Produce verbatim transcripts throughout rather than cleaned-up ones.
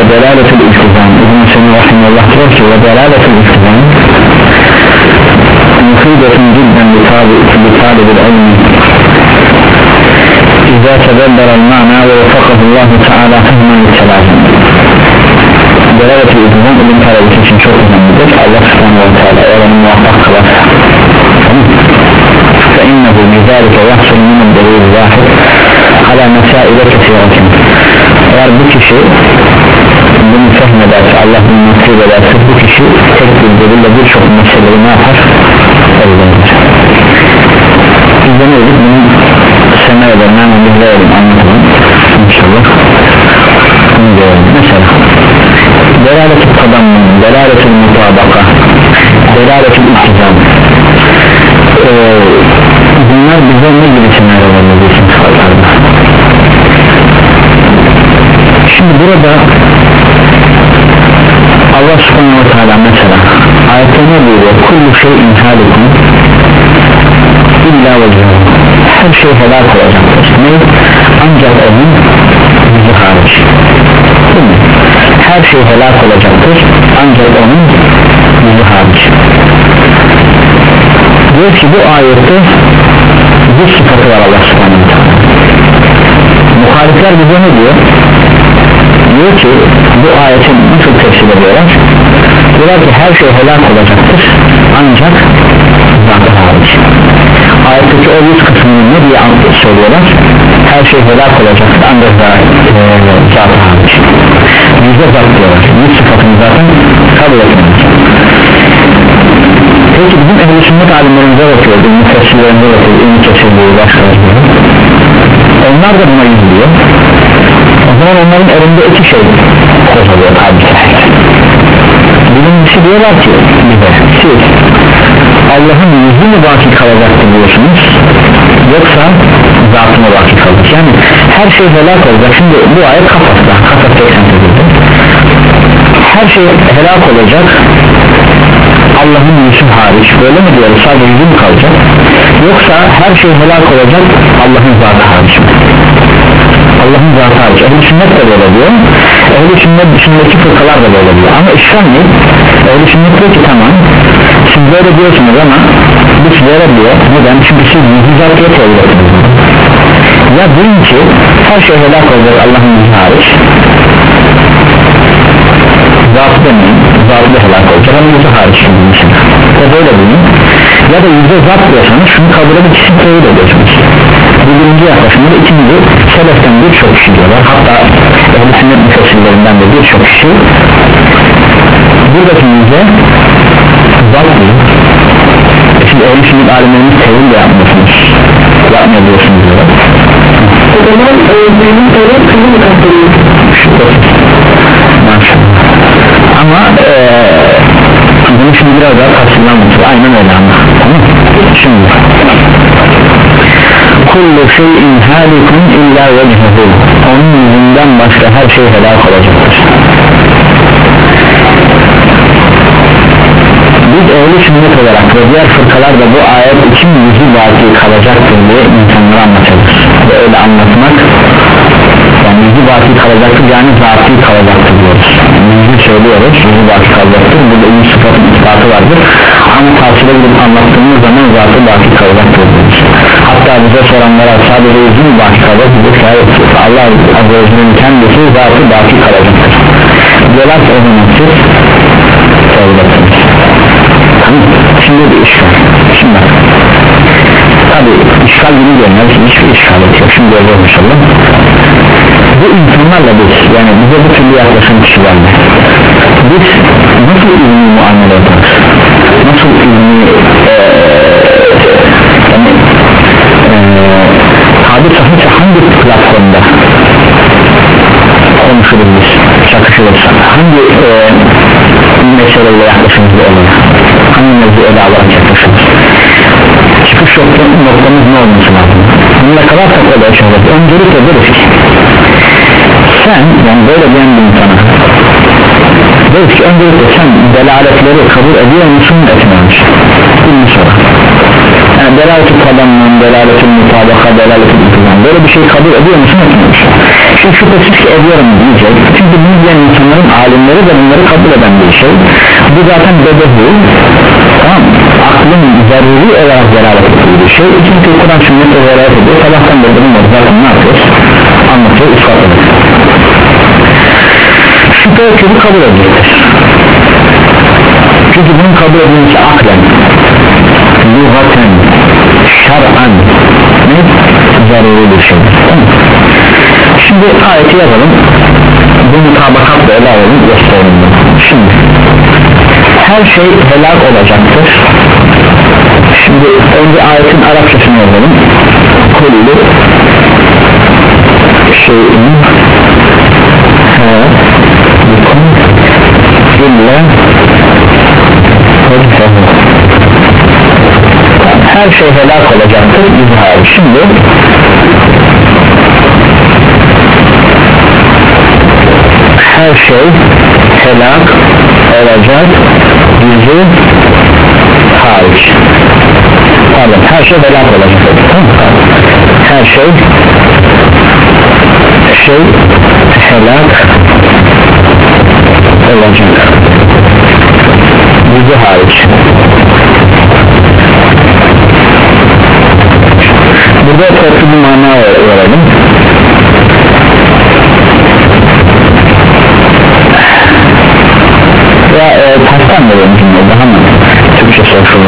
delaletul iltizam İbn-i Semi rahimullah diyor ki ve delaletul iltizam mufidetun cidden li talibil ilmi İzâ tebellerel ma'na ve vefakahullahu teâlâ fehmen yükselâzim. Delaletul iltizam ilim talebisi için çok önemlidir. Allah subhanahu ve teâlâ oranı muvaffak kılar. فإنه بذلك يحصل من الدليل الواحد على مسائل كثيرة. Eğer bu kişi bunu fehmederse, Allah bunu nasip ederse, bu kişi tek bir delille birçok meseleyi ne yapar? Öğrenir. Biz de ne dedik? Bunun semerelerinden öğrenelim, anlatalım İnşallah. Bunu görelim. Mesela delaletul tadammun, delaletul mutabaka, delaletul iltizam, ee, bunlar bize ne gibi semerelerini bilsin sıfatlarda. Şimdi burada Allah subhanahu wa ta'ala mesela ayette ne buyuruyor? Kullu şeyin halikun illa vecihâ. Her şey helak olacaktır. Ne? Ancak onun yüzü hariç. Değil mi? Her şey helak olacaktır ancak onun yüzü hariç. Diyor ki bu ayette bir sıfatı var Allah subhanahu wa ta'ala. Muhalifler bize ne diyor? Diyor ki bu ayetin nasıl tefsir ediyorlar? Diyorlar ki her şey helak olacaktır ancak zatı hariç. Ayetteki o yüz kısmını ne diye söylüyorlar? Her şey helak olacaktır ancak zatı hariç. Yüzde zat diyorlar. Yüz sıfatını zaten kabul etmiyorlar. Peki bizim ehl-i sünnet alimlerimize bakıyoruz, müfessirlerimize bakıyoruz, ümit kesirliği başkalarına. Onlar da buna yüzüyor. O zaman onların elinde iki şey kozalıyor hadise. Birincisi diyorlar ki bize, siz Allah'ın yüzü mü baki kalacaktır diyorsunuz, yoksa zatı mı baki kalacak? Yani her şey helak olacak. Şimdi bu ayet Kafas'ta, Kafas seksen sekiz'de her şey helak olacak Allah'ın yüzü hariç, böyle mi diyoruz? Sadece yüzü mü kalacak? Yoksa her şey helak olacak Allah'ın zatı hariç mi? Allah'ın zatı hariç. Ehl-i sünnet de böyle diyor. Ehl-i sünnet dışındaki fırkalar da böyle diyor. Ama işgal ne? Ehl-i sünnet diyor ki tamam, siz böyle diyorsunuz ama bu sizlere diyor. Neden? Çünkü siz yüzü zat diye söylüyorsunuz. Ya deyin ki her şey helak olacak Allah'ın yüzü hariç, zatı demeyin, zatı da helak olacak ama yüzü hariç şimdi. Ya böyle deyin. Ya da yüzde zat diyorsanız şunu kabul edip ikisini tevhid ediyorsunuz. Bu birinci yaklaşımda, ikinci seleften birçok kişi diyorlar, hatta ehl-i sünnet müfessirlerinden de birçok kişi buradaki yüzde zat değil. E siz ehl-i sünnet alimleriniz tevhid de yapmıyorsunuz, yapmıyorsunuz diyorlar. O zaman öldüğünün öyle kızı mı kaptırıyor? Maşallah. Ama eee bunu şimdi biraz daha tafsirlenmiştir, aynen öyle ama tamam. Şimdi kullu şeyin halikun illa vecihuhu, onun yüzünden başka her şey helak olacaktır. Biz ehl-i sünnet olarak ve diğer fırkalar da bu ayet için yüzü baki kalacaktır diye insanlara anlatılır ve öyle anlatmak, yani yüzü baki kalacaktır yani zatî kalacaktır diyoruz. Yüzü söylüyoruz, yüzü baki kalacaktır, burada yüz sıfatın ispatı vardır ama tavsiye edilip anlattığımız zaman zatı baki kalacaktır diyoruz. Hatta bize soranlara sadece yüzü mü baki kalacak dedik, hayır, Allah Azze ve Celle'nin kendisi zatı baki kalacaktır diyorlar ki o zaman siz söyleyeceksiniz. Tamam, şimdi bir işgal. Şimdi tabi işgal gibi görünüyor, hiçbir işgal yok, şimdi göreceğiz inşallah. Bu insanlarla biz, yani bize bu türlü yaklaşan kişilerle biz nasıl ilmi muamele yaparız, nasıl ilmi ee, yani ee, tabir sahipse hangi platformda konuşuruz biz, çakışırız, hangi ee, meseleyle yaklaşımız olur, hangi mevzu ele alarak yaklaşırız, çıkış noktamız ne olması lazım, bununla kadar takla yaşayacağız. Öncelikle deriz ki sen, yani böyle diyen bir insana deriz ki öncelikle sen delaletleri kabul ediyor musun, etmiyor musun? Bunu sonra yani delalet-i tadammun, delalet-i mutabaka, delalet-i iltizam, böyle bir şey kabul ediyor musun, etmiyor musun? Şimdi şüphesiz ki ediyorum diyecek, çünkü bunu diyen insanların alimleri de bunları kabul eden bir şey. Bu zaten bedevi, tamam, aklın zaruri olarak delalet ettiği bir şey. İkinci Kur'an sünnetle delalet ediyor, sabahtan beri bunları zaten ne yapıyoruz, anlatıyor, ispatladık. Şüphe ötürü kabul edilir, çünkü bunun kabul edilmesi aklen, lügaten, şer'an ne? Zaruri bir şey. Şimdi ayeti yazalım, bu mutabakatla ele alalım, gösterelim. Şimdi her şey helak olacaktır. Şimdi önce ayetin Arapçasını yazalım. Kullu şeyin helikun illa her şey helak olacaktır izhar. Şimdi her şey helak olacak yüzü hariç. Pardon, her şey helak olacak. Her şey şey helak olacak yüzü hariç. Burada farklı bir mana verelim. Ya e, pastan verelim cümleyi, daha mı Türkçe soruşulur?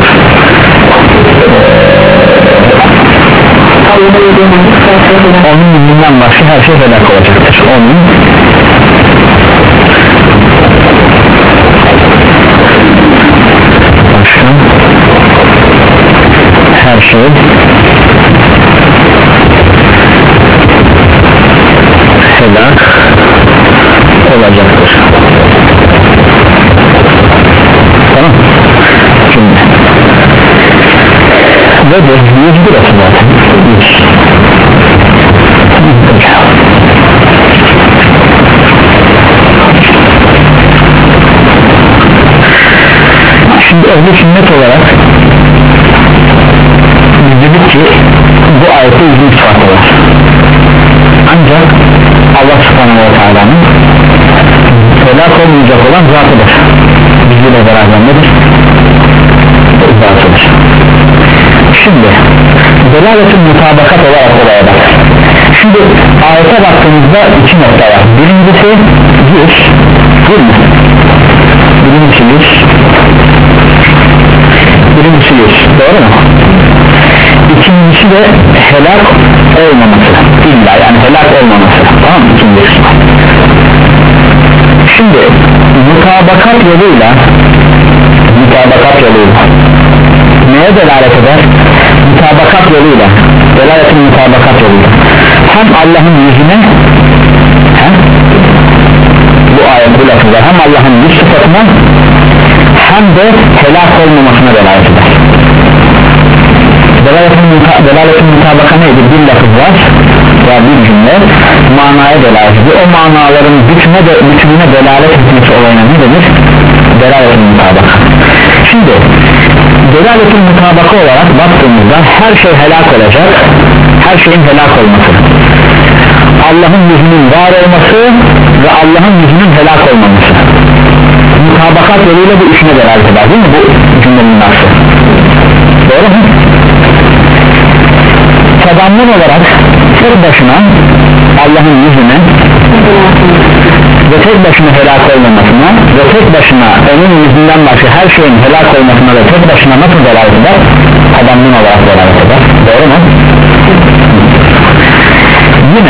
Ee, onun yüzünden başka her şey helak olacaktır. Onun başka her şey helak olacaktır. Tamam. Şimdi ve de yüz burası zaten. Yüz. Şimdi ehli sünnet olarak biz dedik ki bu ayette yüzün ispatı var. Ancak Allah subhanahu wa ta'ala'nın helak olmayacak olan zatıdır. Bizimle beraber nedir? Zatıdır. Şimdi delaletin mutabakat olarak olaya bak. Şimdi ayete baktığımızda iki nokta var. Birincisi yüz, değil mi? Birincisi yüz. Birincisi yüz. Doğru mu? İkincisi de helak olmaması. İlla yani helak olmaması. Tamam mı? İkincisi. Şimdi mutabakat yoluyla mutabakat yoluyla neye delalet eder? Mutabakat yoluyla, delaletin mutabakat yoluyla hem Allah'ın yüzüne hem bu ayet bu lafızlar hem Allah'ın yüz sıfatına hem de helak olmamasına delalet eder. Delaletin, muta, delaletin mutabaka neydi? Bir lafız var ya bir cümle manaya delalet ediyor. O manaların bütüne, de, bütününe delalet etmesi olayına ne denir? Delaletin mutabaka. Şimdi delaletin mutabaka olarak baktığımızda her şey helak olacak, her şeyin helak olması, Allah'ın yüzünün var olması ve Allah'ın yüzünün helak olmaması, mutabakat yoluyla bu üçüne delalet eder, değil mi bu cümlenin nasıl? Doğru mu? Tadammun olarak tek başına Allah'ın yüzüne ve tek başına helak olmamasına ve tek başına onun yüzünden başka her şeyin helak olmasına ve tek başına nasıl delalet eder? Tadammun olarak delalet eder. Doğru mu? Yine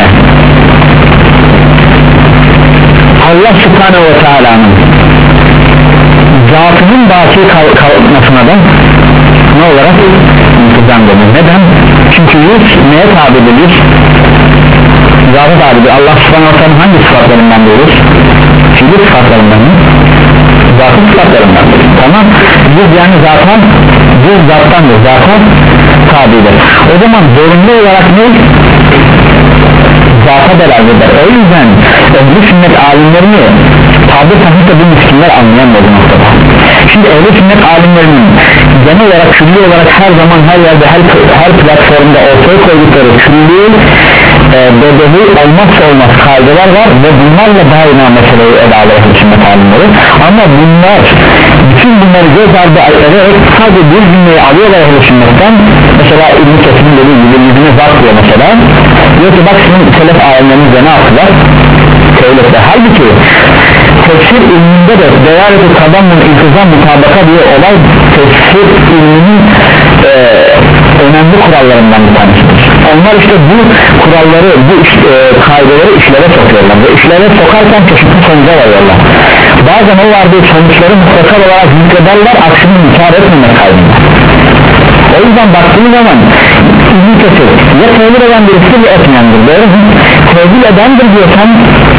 Allah subhanehu ve teala'nın zatının baki kal kalmasına da ne olarak intizam denir. Neden? Çünkü yüz neye tabidir? Yüz zatı tabidir. Allah subhanahu wa ta'ala hangi sıfatlarından diyoruz? Fiili sıfatlarından mı? Zatı sıfatlarından. Tamam. Yüz yani zaten yüz zattandır. Zaten tabidir. O zaman zorunlu olarak ne? zata beraber eder. O yüzden ehl-i sünnet alimlerini tabi sahip bu miskinler anlayamıyor bu noktada. Şimdi ehl-i sünnet alimlerinin genel olarak külli olarak her zaman her yerde her, her platformda ortaya koydukları külli e, bedevi olmazsa olmaz kaydeler var ve bunlarla daima meseleyi ele alır ehl-i sünnet alimleri. Ama bunlar bütün bunları göz ardı ederek sadece bir cümleyi alıyorlar ehl-i sünnetten. Mesela İbn-i Kesir'in dediği gibi yüzüne zat diyor mesela, diyor ki bak sizin selef alimlerinize ne yaptılar? Söylediler. Halbuki tefsir ilminde de değerli tadammun iltizam mutabaka diye olay tefsir ilminin e, önemli kurallarından bir tanesidir. Onlar işte bu kuralları, bu iş, e, kaideleri işlere sokuyorlar ve işlere sokarken çeşitli sonuca varıyorlar. Bazen o vardığı sonuçları mutlaka olarak zikrederler, aksini inkar etmemek kaydıyla. O yüzden baktığınız zaman İbn-i Kesir ya tevhid eden birisi ya etmeyendir, doğru mu? Tevhid edendir diyorsan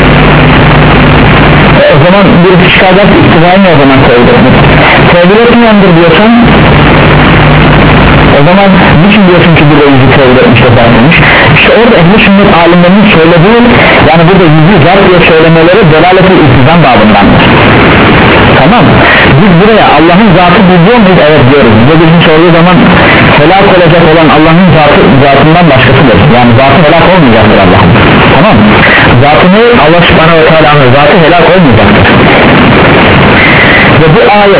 e, o zaman birisi çıkaracak iktidarı ne o zaman tevhid etmek? Tevhid etmeyendir diyorsan o zaman niçin diyorsun ki burada yüzü tevhid etmiş de zatenmiş? İşte orada ehl-i sünnet alimlerinin söylediği, yani burada yüzü zat diye söylemeleri delalet-i iltizam babındandır. Tamam, biz buraya Allah'ın zatı biliyor muyuz? Evet diyoruz. Bu bizim sorduğu zaman helak olacak olan Allah'ın zatı, zatından başkasıdır. Yani zatı helak olmayacaktır Allah'ın. Tamam, zatını Allah subhanahu ve teala'nın zatı helak olmayacaktır. Ve bu ayet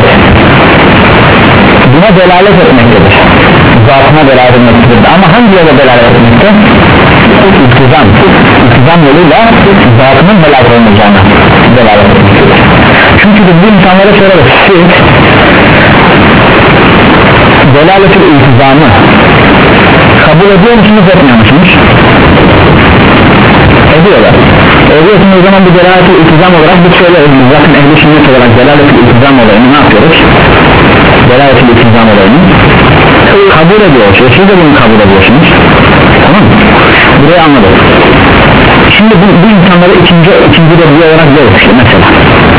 buna delalet etmektedir. Zatına delalet etmektedir. Ama hangi yola delalet etmekte? İltizam. İltizam yoluyla zatının helak olmayacağına delalet etmektedir. Çünkü biz bu insanlara sorarız, siz delaletin iltizamı kabul ediyor musunuz, etmiyor musunuz? Ediyorlar. Ediyorsunuz, o zaman bir delaletin iltizam olarak bir söyleriz. Biz zaten ehl-i sünnet olarak delaletin iltizam olayını ne yapıyoruz? Delaletin iltizam olayını kabul ediyoruz. Siz de bunu kabul ediyorsunuz. Tamam mı? Burayı anladık. Şimdi bu, bu insanları ikinci, ikinci reddiye olarak görürüz mesela.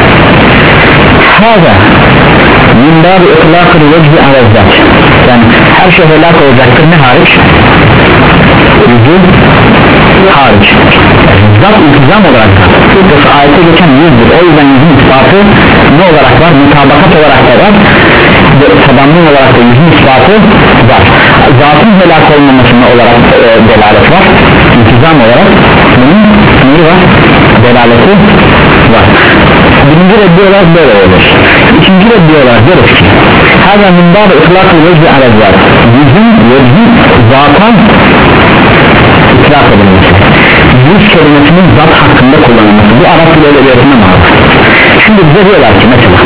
Hâzâ min bâbi itlâkı vecbi alezzat, yani her şey helak olacaktır, ne hariç? Yüzü hariç. Zat iltizam olarak yoksa ayette geçen yüzdür. O yüzden yüzün ispatı ne olarak var? Mutabakat olarak da var ve tadammun olarak da yüzün ispatı var. Zatın helak olmamasına olarak e, delalet var. İltizam olarak bunun neyi var? Delaleti var. Birinci reddi olarak böyle olur. İkinci reddi olarak diyoruz ki her zaman bunda ıtlak vecbi alezler, yüzün vecbi zatan itlak edilmesi, yüz kelimesinin zat hakkında kullanılması, bu Arap dili edebiyatına maruf. Şimdi bize diyorlar ki mesela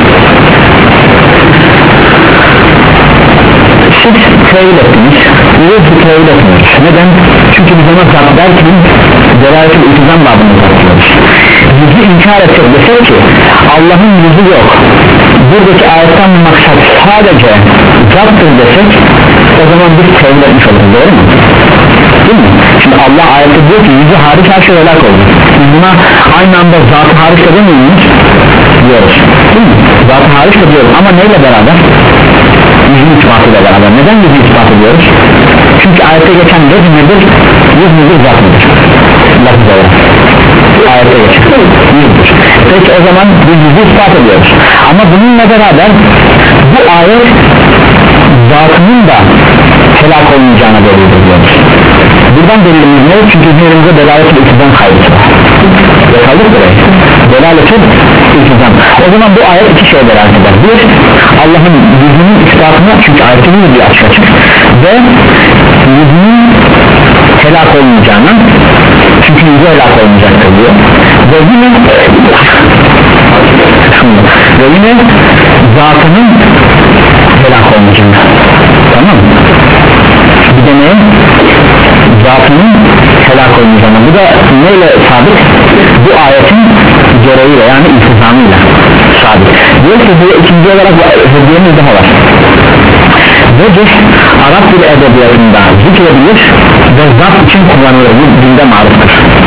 siz tevhid ettiniz, yüz tevhid etmiyoruz. Neden? Çünkü biz ona zat derken delalet-i iltizam babını zatıyoruz. Yüzü inkar edecek desek ki Allah'ın yüzü yok, buradaki ayetten maksat sadece zattır desek, o zaman biz tevhid etmiş oluruz, doğru mu? Değil mi? Şimdi Allah ayette diyor ki yüzü hariç her şey helak olur. Biz buna aynı anda zatı hariç de demiyor muyuz? Diyoruz. Değil mi? Zatı hariç de diyoruz ama neyle beraber? Yüzün ispatıyla beraber. Neden yüzü ispat ediyoruz? Çünkü ayette geçen göz nedir? Yüz nedir? Zat nedir? Lafız olarak ayette geçen yüzdür. Peki o zaman biz yüzü ispat ediyoruz. Ama bununla beraber bu ayet zatının da helak olmayacağına delildir diyoruz. Buradan delilimiz ne? Çünkü dinimizde delalet-i iltizam kaydısı var. Kaldık buraya. Delalet-i iltizam. O zaman bu ayet iki şey delalet eder. Bir, Allah'ın yüzünün ispatına, çünkü ayetin yüzü açık açık, ve yüzünün helak olmayacağına, çünkü yüzü helak olmayacaktır diyor. Ve yine ve yine zatının helak olmayacağına. Tamam mı? Bir de ne? Zatının helak olmayacağına. Bu da neyle sabit? Bu ayetin gereğiyle, yani iltizamıyla sabit. Diyor ki bu ikinci olarak hediyemiz daha var. Vecih Arap dili edebiyatında zikredilir ve zat için kullanılır. Bu dinde maruftur.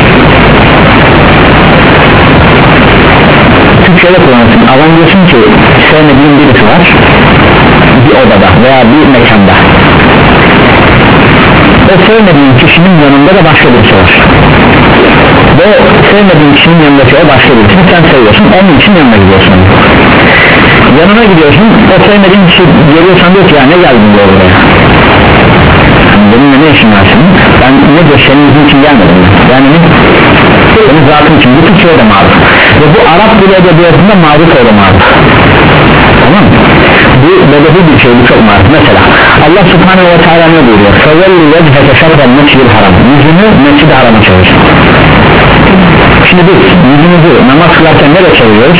Türkçe'de kullanırsın. Adam diyorsun ki sevmediğin birisi var bir odada veya bir mekanda. O sevmediğin kişinin yanında da başka birisi var. ve o sevmediğin kişinin yanındaki o başka birisini sen seviyorsun, onun için yanına gidiyorsun, yanına gidiyorsun, o sevmediğin kişi geliyorsan diyor ki ya ne geldin diyor buraya, benimle ne işin var senin, ben ne diyor senin için gelmedim yani ne? Senin zatın için bütün şeyde maruf ve bu Arap dili edebiyatında maruf öyle maruf, tamam mı? Bu bedevi bir şey, bu çok maruf. Mesela Allah subhanehu ve teala ne buyuruyor? فَوَلِّ وَجْهَكَ شَطْرَ الْمَسْجِدِ الْحَرَامِ yüzünü mescid-i harama çevir. Şimdi biz yüzümüzü namaz kılarken nereye çeviriyoruz?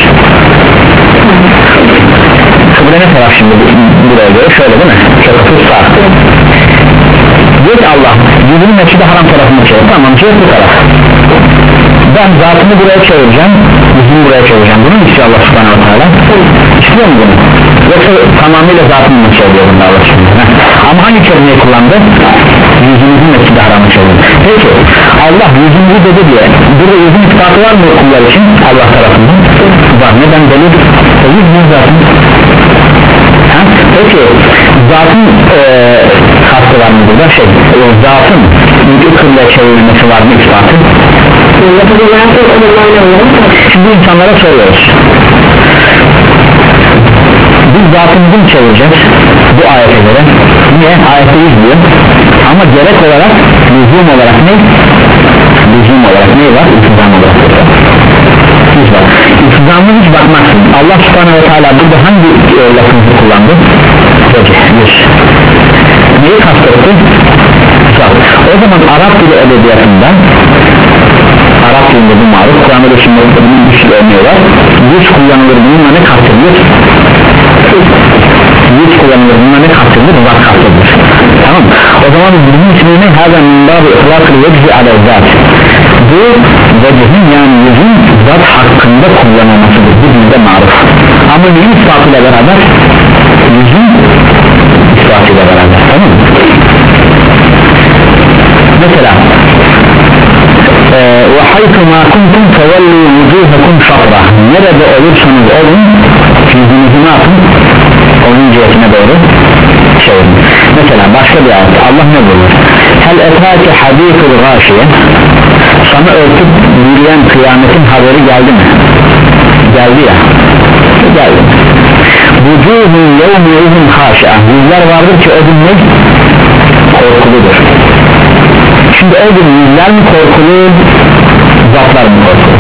Kıble ne taraf şimdi buraya göre? Şöyle değil mi? Şöyle sağ. Diyor ki Allah yüzünü mescid-i haram tarafına çevir, tamam cihet bu taraf, ben zatımı buraya çevireceğim, yüzümü buraya çevireceğim, bunu istiyor Allah subhanahu wa ta'ala, istiyor mu bunu? Yoksa tamamıyla zatımı mı çeviriyor bunda Allah subhanahu? Ama hangi kelimeyi kullandı? Yüzümüzü mescid-i harama çevir. Peki Allah yüzümüzü dedi diye burada yüzün ispatı var mı kullar için Allah tarafından? Var, neden delil? O yüzün zatın. Peki zatın e, kastı var mı burada? Şey, e, zatın yüzü kıbleye çevrilmesi var mı ispatı? Şimdi insanlara soruyoruz, biz zatımızı mı çevireceğiz bu ayete göre? Niye? Ayette yüz diyor ama gerek olarak lüzum olarak ne? Lüzum olarak ne var? İltizam olarak yüz var. İltizamına hiç bakmazsın. Allah subhanahu ve teala burada hangi e, lafızı kullandı? Yüz. Neyi kastetti? Zat. O zaman Arap dili edebiyatından, Arap dilinde bu maruf, Kur'an'da da şimdi bunun bir sürü örneği var. Yüz kullanılır, bununla ne kastedilir? Yüz kullanılır, bununla ne kastedilir? Zat kastedilir. Tamam. O zaman bizim ismini hemen minbâb-ı ihlâk-ı vecih aleyh-zât, bu vecihin yani yüzün zat hakkında kullanılmasıdır. Bu dilde maruf. Ama neyin ispatıyla beraber? Yüzün ispatıyla beraber. Tamam mı? Mesela وَحَيْتُ مَا كُنْتُمْ فَوَلُّوا وُجُوهَكُمْ شَطْرًا nerede olursanız olun yüzünüzü ne yapın? Onun cihetine doğru çevirin. Mesela başka bir ayet Allah ne buyuruyor? هَلْ اَتَاكِ حَد۪يثُ الْغَاشِيَ sana örtüp yürüyen kıyametin haberi geldi mi? Geldi ya, geldi. وُجُوهُ يَوْمِيَهُمْ خَاشِعَ yüzler vardır ki o gün ne? Korkuludur. Şimdi o gün yüzler mi korkulu, zatlar mı korkulu?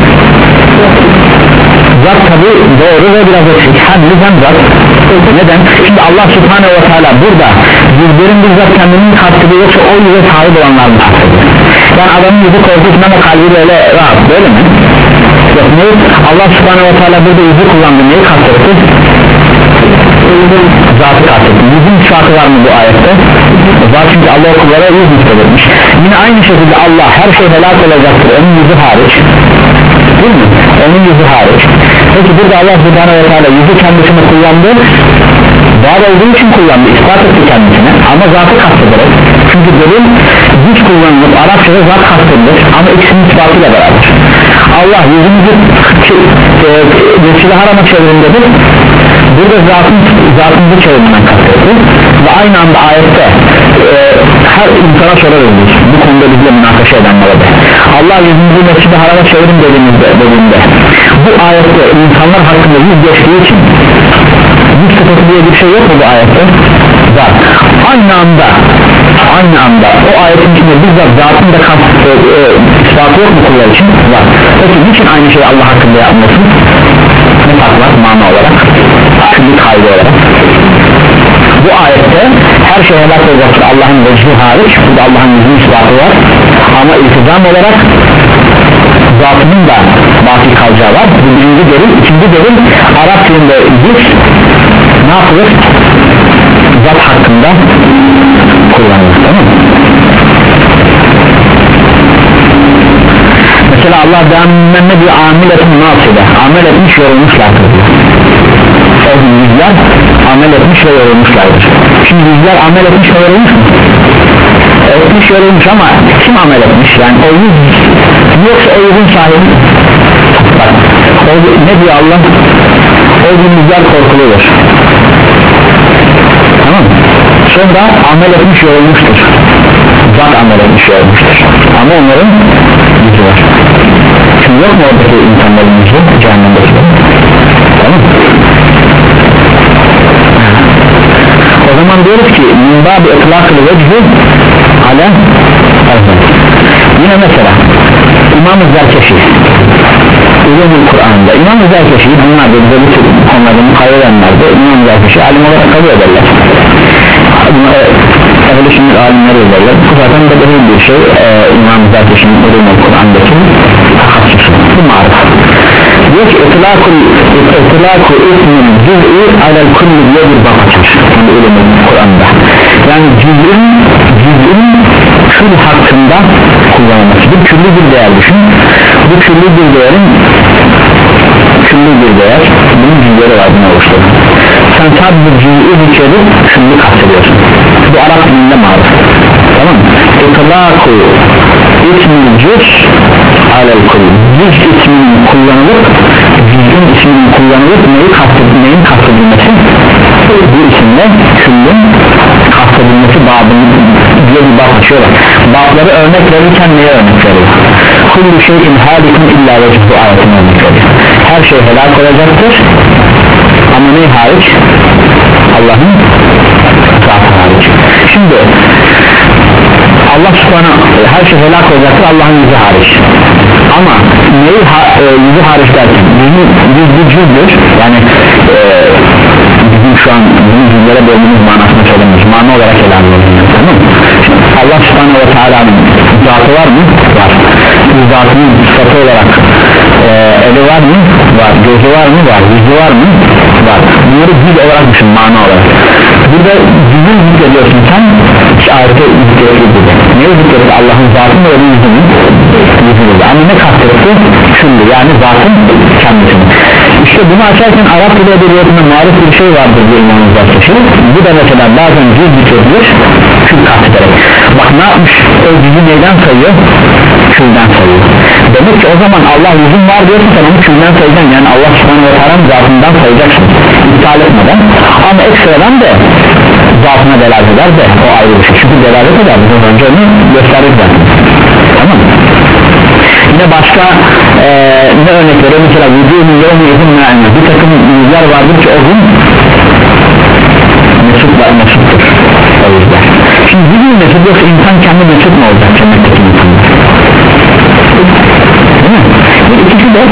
Zat tabi doğru ve biraz eksik. Hem yüz hem zat. Neden? Şimdi Allah subhanehu ve teala burada yüzlerin bizzat kendinin kastediyor, yoksa o yüze sahip olanlar mı kastediyor? Yani adamın yüzü korkusun ama kalbi böyle rahat, böyle mi? Yok, ne? Allah subhanehu ve teala burada yüzü kullandı, neyi kastetti? Zatı kastetti. Yüzün sıfatı var mı bu ayette? Zat, çünkü Allah kullara yüz müstedirmiş. Yine aynı şekilde Allah her şey helak olacaktır, onun yüzü hariç, değil mi? Onun yüzü hariç. Peki burada Allah subhanahu ve teala yüzü kendisine kullandı, var olduğu için kullandı, ispat etti kendisine ama zatı kastedilir. Çünkü delil yüz kullanılıp Arapçada zat kastedilir ama ikisinin ispatıyla beraber. Allah yüzümüzü mescid-i harama çevirin dedi, burada zatın, zatımızı çevirinden kastetti ve aynı anda ayette e, her insana sorarız biz bu konuda bizle münakaşa edenlere de Allah yüzümüzü mescid-i harama çevirin dediğimizde, dediğinde bu ayette insanlar hakkında yüz geçtiği için yüz sıfatı diye bir şey yok mu bu ayette? Var. Aynı anda aynı anda o ayetin içinde bizzat zatın da kast, e, e, ispatı yok mu kullar için? Var. Peki niçin aynı şeyi Allah hakkında yapmasın? Ne fark var mana olarak? Küllük kaydı olarak. Bu ayette her şey helak olacaktır Allah'ın vecih hariç, burada Allah'ın yüzünün ispatı var ama iltizam olarak zatının da baki kalacağı var. Bu birinci delil. İkinci delil Arap dilinde yüz ne yapılır? Zat hakkında kullanılır, tamam mı? Mesela Allah devamından ne diyor? Amel etmiş nasile, amel etmiş yorulmuşlardır diyor. O yüzler amel etmiş ve yorulmuşlardır. Şimdi yüzler amel etmiş ve yorulmuş mu? Etmiş yorulmuş ama kim amel etmiş? Yani o yüz yoksa o yüzün sahibi. Bak, o, ne diyor Allah? O gün yüzler korkuludur. Tamam mı? Sonra amel etmiş yorulmuştur. Zat amel etmiş yorulmuştur. Ama onların yüzü var. şimdi yok mu oradaki insanların yüzü cehennemdeki? Tamam. O zaman diyoruz ki min bâbi etlâkıl vecihü ale azam. Yine mesela İmam-ı Zerkeşi Ulûmul Kur'an'da İmam-ı Zerkeşi bunlar da bize bu tür konularda mukayyer edenlerde İmam-ı Zerkeşi alim olarak kabul ederler. Ehli sünnet alimleri ederler. Bu zaten de böyle bir şey ee, İmam-ı Zerkeşi'nin Ulûmul Kur'an'daki takassusu. Bu marif. Diyor ki etlâkul etlâku ismin cüz'ü alel kulli diye bir bak açar Ulûmul Kur'an'da. Yani cüz'ün cüz'ün kül hakkında kullanılması. Bu küllü bir değer düşün. Bu küllü bir değerin küllü bir değer bunun cüzleri var buna oluşturur. Sen sadece cüz'ü zikredip küllü kastediyorsun. Bu Arap dilinde marif. Tamam mı? İtlâku ismin cüz alel kulli. Cüz isminin kullanılıp cüz'ün isminin kullanılıp neyi kastedilmesi, neyin kastedilmesi bu isimle küllün kastedilmesi babını diye bir bab açıyorlar. Babları örnek verirken neye örnek veriyor? Kullu şeyin halikun illa vecih bu ayetin örnek veriyor. Her şey helak olacaktır ama ne hariç? Allah'ın zatı hariç. Şimdi Allah subhanahu her şey helak olacaktır Allah'ın yüzü hariç. Ama neyi ha, e, yüzü hariç derken yüzü, yüzü cüzdür yani e, bizim şu an bizim cüzlere bölümümüz manasını söylemiyoruz mana olarak ele alıyoruz. Tamam mı? Allah subhanahu ve teala'nın zatı var mı? Var. Zatının sıfatı olarak e, eli var mı? Var. Gözü var mı? Var. Yüzü var mı? Var. Bunları cüz olarak düşün mana olarak. Burada cüzü zikrediyorsun sen ayette zikrediyorsun. Neye zikrediyorsun? Allah'ın zatını ve yüzünü yüzünü. Ama ne kastetti? Küllü yani zatın kendisini. İşte bunu açarken Arap dili edebiyatında marif bir şey vardır diye İmam-ı Zerkeşi. Bu da mesela bazen cüz zikredilir kül kastederek. Bak ne yapmış? O cüzü neyden sayıyor? Külden sayıyor. Demek ki o zaman Allah yüzün var diyorsun sen onu külden sayacaksın. Yani Allah subhanahu ve teala'nın zatından sayacaksın. İptal etmeden. Ama ekstradan da zatına delalet eder de o ayrı bir şey. Çünkü delalet eder. Bunun önce onu gösterir zaten. Tamam mı? Yine başka ee, ne örnek veriyor? Mesela vücudun yolunu izin me'anı. Bir takım yüzler vardır ki o gün mesut var, mesuttur. O yüzden. Şimdi vücudun mesut yoksa insan kendi mesut mu olacak? Cennetteki insan. Değil mi? Bu ikisi de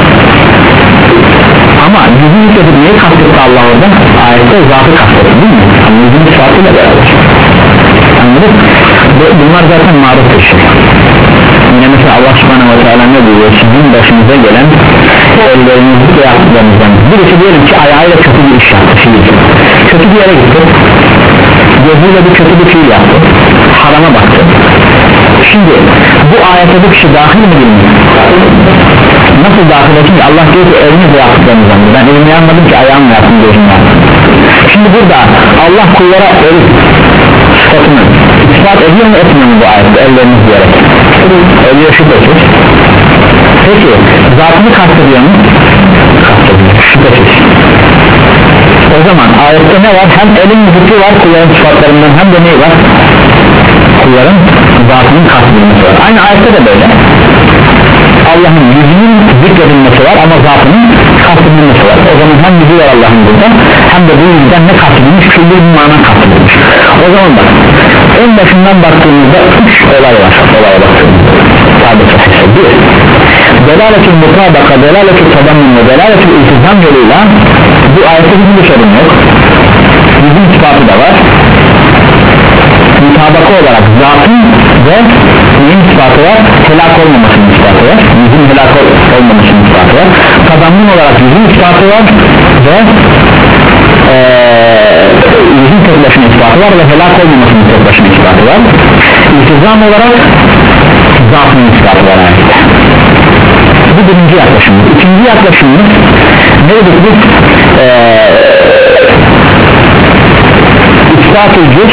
ama yüzün yükledip neyi kastetti Allah orada? Ayette zatı kastetti değil mi? Ama yüzün sıfatıyla beraber. Anladın? Bunlar zaten maruf bir şey. Yine mesela Allah subhanahu ve teala ne diyor? Sizin başınıza gelen ellerinizde ve yaptıklarınızdan birisi diyelim ki ayağıyla kötü bir iş yaptı, fiil. Kötü bir yere gitti, gözüyle bir kötü bir fiil yaptı, harama baktı. Şimdi bu ayete bu kişi dahil mi değil mi? Nasıl dahil olsun ki? Allah diyor ki elinizle yaptıklarınızdan. Ben elimi yanmadım ki ayağımla yaptım, gözümle yaptım. Şimdi burada Allah kullara el sıfatını ispat ediyor mu etmiyor mu bu ayette elleriniz diyerek? Ediyor şüphesiz. Peki zatını kastediyor mu? Kastediyor şüphesiz. O zaman ayette ne var? Hem elin zikri var kulların sıfatlarından hem de ne var? Kulların zatının kastedilmesi var. Aynı ayette de böyle. Allah'ın yüzünün zikredilmesi var ama zatının kastedilmesi var. O zaman hem yüzü var Allah'ın burada hem de bu yüzden ne kastedilmiş? Küllü bir mana kastedilmiş. O zaman bak en başından baktığımızda üç olay var. Olaya baktığımızda sadece bir delaletin mutabaka, delaletin tadammun ve delaletin iltizam yoluyla bu ayette hiçbir sorun yok. Yüzün ispatı da var. Mutabaka olarak zatın ve neyin ispatı var? Helak olmamasının ispatı var. Yüzün helak olmamasının ispatı var. Tadammun olarak yüzün ispatı var ve ee, yüzün tek başına ispatı var ve helak olmamasının tek başına ispatı var. İltizam olarak zatın ispatı var ayette. Bu birinci yaklaşımımız. İkinci yaklaşımımız neydi biz? Ee, İspat-ı cüz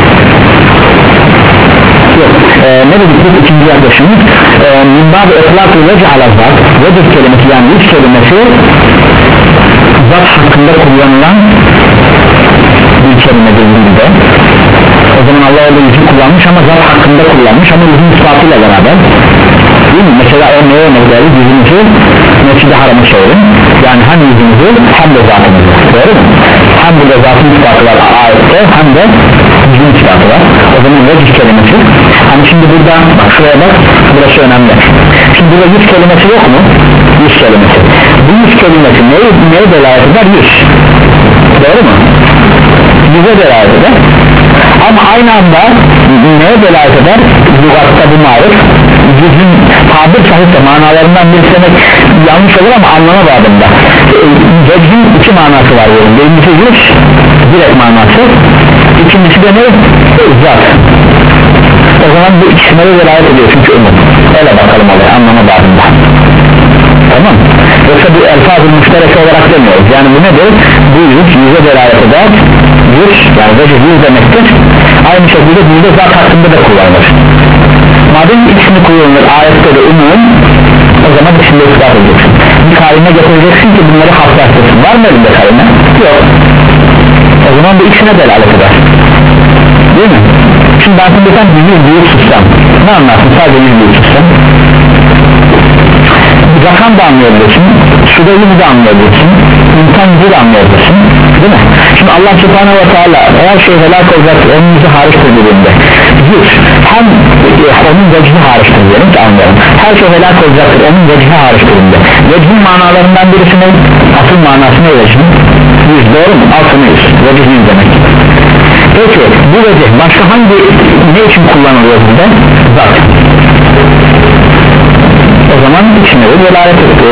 yok. Ee, ne dedik biz ikinci yaklaşımımız? Ee, Minbab-ı etlâk-ı vece alâzat vecih kelimesi yani yüz kelimesi zat hakkında kullanılan bir kelime dediğinde o zaman Allah orada yüzü kullanmış ama zat hakkında kullanmış ama yüzün ispatıyla beraber değil mi? Mesela o neye örnek verdik? Yüzümüzü Mescid-i Haram'a çevirin. Yani hem yüzümüzü hem de zatımızı, doğru mu? Hem de zatın ispatı var ayette, hem de yüzün ispatı var. O zaman vecih kelimesi. Hani şimdi burada bak şuraya bak, burası önemli. Şimdi burada yüz kelimesi yok mu? Yüz kelimesi. Bu yüz kelimesi neye, neye delalet eder? Yüz, doğru mu? Yüze delalet eder. Ama aynı anda neye delalet eder? Lügatta bu marif yüzün tabir sahipse manalarından birisi demek yanlış olur ama anlama babında. Vechin iki manası var diyorum. Birincisi yüz, direkt manası. İkincisi de ne? Zat. O zaman bu ikisine de delalet ediyor çünkü umut. Öyle bakalım olaya anlama babında. Tamam. Yoksa bu elfaz-ı müştereke olarak demiyoruz. Yani bu nedir? Bu yüz, yüze delalet eder. Yüz, yani vecih yüz demektir. Aynı şekilde burada zat hakkında da kullanılır. Madem ikisini kullanılır ayette de umum, o zaman içinde ispat edeceksin. Bir karine getireceksin ki bunları hafifletirsin. Var mı elinde karine? Yok. O zaman bu ikisine delalet eder. Değil mi? Şimdi ben şimdi sen yüz büyük tutsam ne anlarsın? Sadece yüz büyük tutsam rakam da anlayabilirsin, suda yüzü de anlayabilirsin, insan yüzü de anlayabilirsin, değil mi? Şimdi Allah Subhanahu ve Teala her şey helak olacaktır, onun yüzü hariçtir dediğinde yüz, hem e, onun vecihi hariçtir diyelim ki anlayalım, her şey helak olacaktır, onun vecihi hariçtir dediğinde vecihin manalarından birisi ne? Asıl manası ne vecihin? Yüz, doğru mu? Altını yüz, vecih yüz demek. Peki bu vecih başka hangi, ne için kullanılıyor burada? Zat. O zaman içine de delalet etti.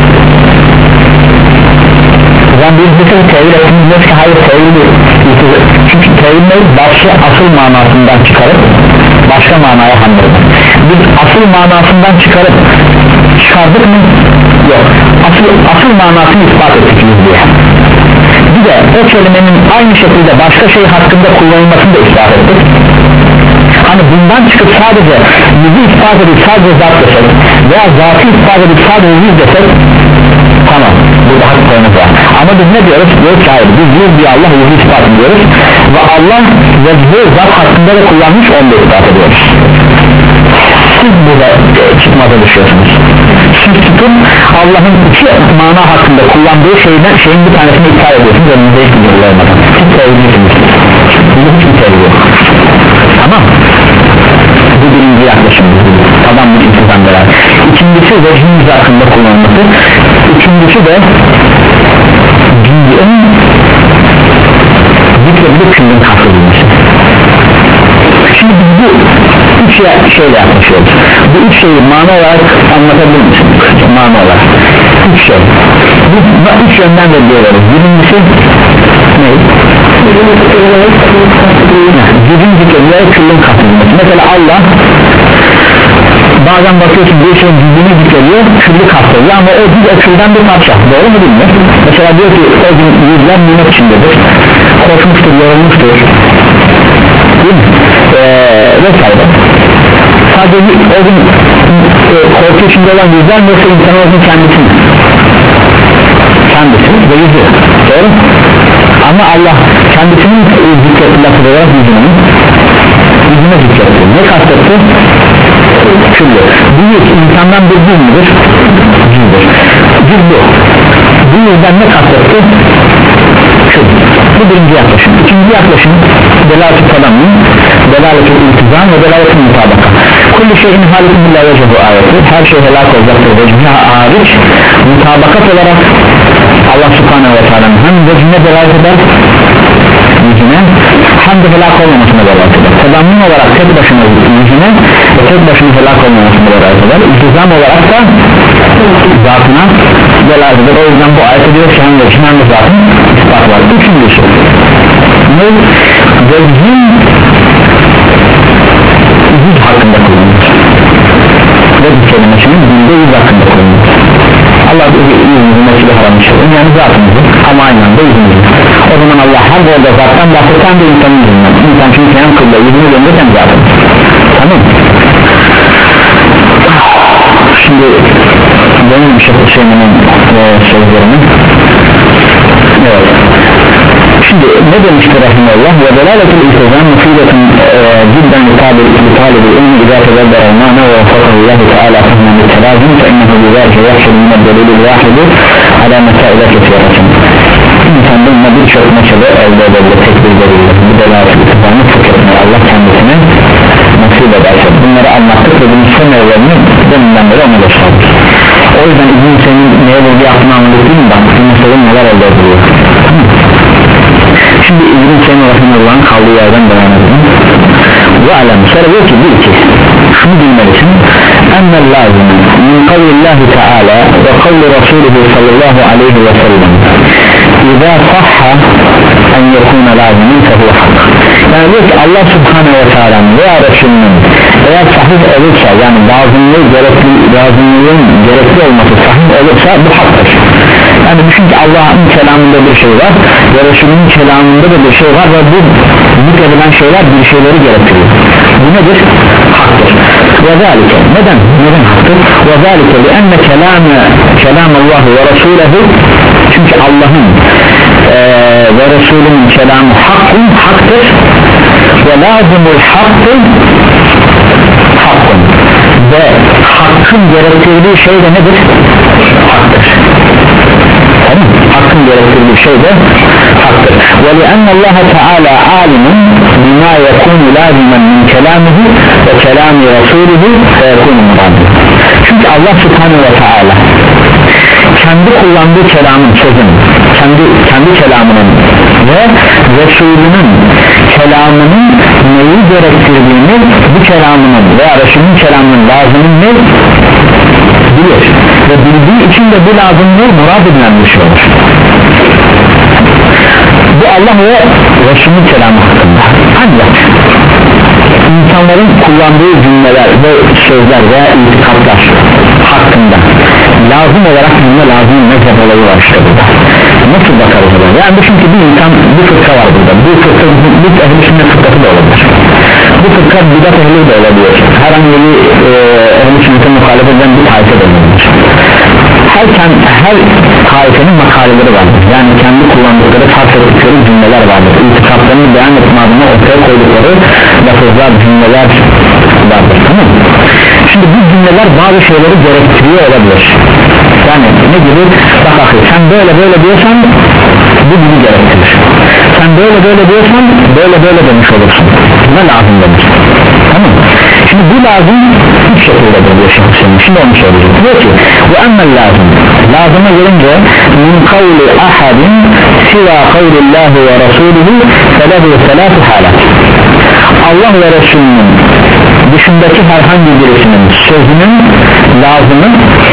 O zaman biz bir kere tevil etmiyoruz ki hayır tevil değil. Çünkü tevil ne? Başka asıl manasından çıkarıp başka manaya hamletmek. Biz asıl manasından çıkarıp çıkardık mı? Yok. Asıl, asıl manasını ispat ettik biz diye. Bir de o kelimenin aynı şekilde başka şey hakkında kullanılmasını da ispat ettik. Hani bundan çıkıp sadece yüzü ispat edip sadece zat desek veya zatı ispat edip sadece yüz desek tamam, burada hakkımız var. Ama biz ne diyoruz? Diyoruz ki hayır, biz yüz diye Allah yüzü ispat ediyoruz ve Allah vecihı zat hakkında da kullanmış, onu da ispat ediyoruz. Siz burada çıkmaza düşüyorsunuz. Siz tutun Allah'ın iki mana hakkında kullandığı şeyden, şeyin bir tanesini iptal ediyorsunuz, önünüzde hiç bir yolu olmadan. Siz sevgiliysiniz. Burada hiçbir sevgi yok. Tamam. Bu birinci yaklaşım. Adam bu intizam verir. İkincisi vecihimiz hakkında kullanılması. Üçüncüsü de cüz'ün zikredilip küllün kastedilmesi. Şimdi biz bu üç şeyle yaklaşıyoruz. Bu üç şeyi mana olarak anlatabilir misin? Mana olarak. Üç şey. Bu üç yönden de diyoruz. Birincisi ne? Cüz'ün zikredilip küllün kastedilmesi. Mesela Allah bazen bakıyorsun bir şeyin cüz'ünü zikrediyor, küllü kastediyor ama o cüz o külden bir parça. Doğru mu değil mi? Mesela diyor ki o gün yüzler nimet içindedir, korkmuştur, yorulmuştur, değil mi? Ee, vesaire. Sadece o gün e, korku içinde olan yüzler mi yoksa insan olduğu kendisi mi? Kendisi ve yüzü. Doğru mu? Ama Allah kendisinin zikrettiği lafı olarak yüzünü yüzüne zikretti. Ne kastetti? Küllü. Bu yüz insandan bir cüz müdür? Cüzdür. Cüz bu. Bu yüzden ne kastetti? Küllü. Bu birinci yaklaşım. İkinci yaklaşım delalet-i tadammun, delalet-i iltizam ve delalet-i mutabaka. Kulli şeyin halitin billahi vecehu ayeti. Her şey helak olacaktır vecihine hariç mutabakat olarak Allah Subhanahu ve Teala'nın hem vecihine delalet eder yüzüne hem de helak olmamasına delalet eder. Tadammun olarak tek başına yüzüne ve tek başına helak olmamasına delalet eder. İltizam olarak da zatına delalet eder. O yüzden bu ayet ediyor ki hem vecihine hem de zatın ispat var. Üçüncüsü ne? Vecih'in yüz hakkında kullanılır. Vecih kelimesinin dilde yüz hakkında kullanılır. Allah yüzümüzü Mescid-i Haram'ı çevirir yani zatımızı ama aynı anda yüzümüzü. O zaman Allah her orada zattan bahseden de insanın yüzünden. İnsan çünkü yan kılda yüzünü döndürsen zaten. Tamam. Şimdi benim bir şey Hüseyin'in e, sözlerini evet. Şimdi ne demişti Rahimullah ve delaletul iltizam mufidetun cidden li talibi ilmi idâ tezebbere mâne ve fakahı الله تعالى فهم التلازم فإنه بذلك يحصل من الدليل الواحد على مسائل كثيرة. İnsan bununla birçok mesele elde edebilir tekbirleriyle. Bu delalet itibariyle fıkhetmeyi Allah kendisine nasip ederse. Bunları anlattık ve bunun son evlerini deminden beri onu gösterdik. O yüzden İbn-i senin neye vurduğu aklına anladık değil mi? Bak bu mesele neler elde ediliyor. Şimdi İbn-i senin rahimullah'ın kaldığı yerden devam edelim. Ve alem sonra diyor ki bil ki şunu bilmelisin ennel lazım min kavlillahi teala ve kavli Resulühü sallallahu aleyhi ve sellem İzâ sahha en yekûne lazimin fehuve hak. Yani diyor ki Allah subhanehu ve teala'nın veya Resulünün eğer sahih olursa yani lazımlığı gerekli, lazımlığın gerekli olması sahih olursa bu haktır. Yani düşün ki Allah'ın kelamında bir şey var ve Resulünün kelamında da bir şey var ve bu zikredilen şeyler bir şeyleri gerektiriyor. Bu nedir? Haktır. Ve zâlike neden? Neden haktır? Ve zâlike li enne kelâme kelâmallâhu ve rasûlehu çünkü Allah'ın ee, ve Resulünün kelamı hakkın haktır ve lazımul hakkı hakkın ve hakkın gerektirdiği şey de nedir? Haktır. Tamam. Hakkın gerektirdiği şey de haktır. Ve li'ennallâhe teâlâ âlimun bimâ yekûnu lâzimen min kelâmihi ve kelâmi rasûlihi ve yekûnu murâdih. Çünkü Allah subhanehu ve teâlâ kendi kullandığı kelamın sözün kendi, kendi kelamının ve Resulünün kelamının neyi gerektirdiğini bu kelamının veya Resulünün kelamının lazımın ne bilir ve bildiği için de bu lazımlığı murad edilen bir şey olur. Bu Allah ve Resulünün kelamı hakkında. Ancak insanların kullandığı cümleler ve sözler veya itikadlar hakkında lazım olarak cümle lazım mezhep olayı var işte burada. Nasıl bakarız ona? Yani düşün ki bir insan bir fırka var burada. Bu fırka bir ehl-i sünnet fırkası da olabilir. Bu fırka bidat ehli de olabilir. Herhangi bir e, ehl-i sünnete muhalefet eden bir taife de olabilir. Her, her taifenin makaleleri vardır. Yani kendi kullandıkları, fark ettikleri cümleler vardır. İtikadlarını beyan etme adına ortaya koydukları lafızlar, cümleler vardır. Tamam mı? Şimdi bu cümleler bazı şeyleri gerektiriyor olabilir. Yani ne gibi? Bak akıl sen böyle böyle diyorsan bu bunu gerektirir. Sen böyle böyle diyorsan böyle böyle demiş olursun. Buna lazım demiş. Tamam mı? Şimdi bu lazım üç şekilde oluyor şahsının. Şimdi onu söyleyeceğim. Diyor ki bu emmel lazım. Lazıma gelince min kavli ahadin siva kavlillahi ve rasulühü felehu selâtu halat. Allah ve Resulünün dışındaki herhangi birisinin sözünün lazımı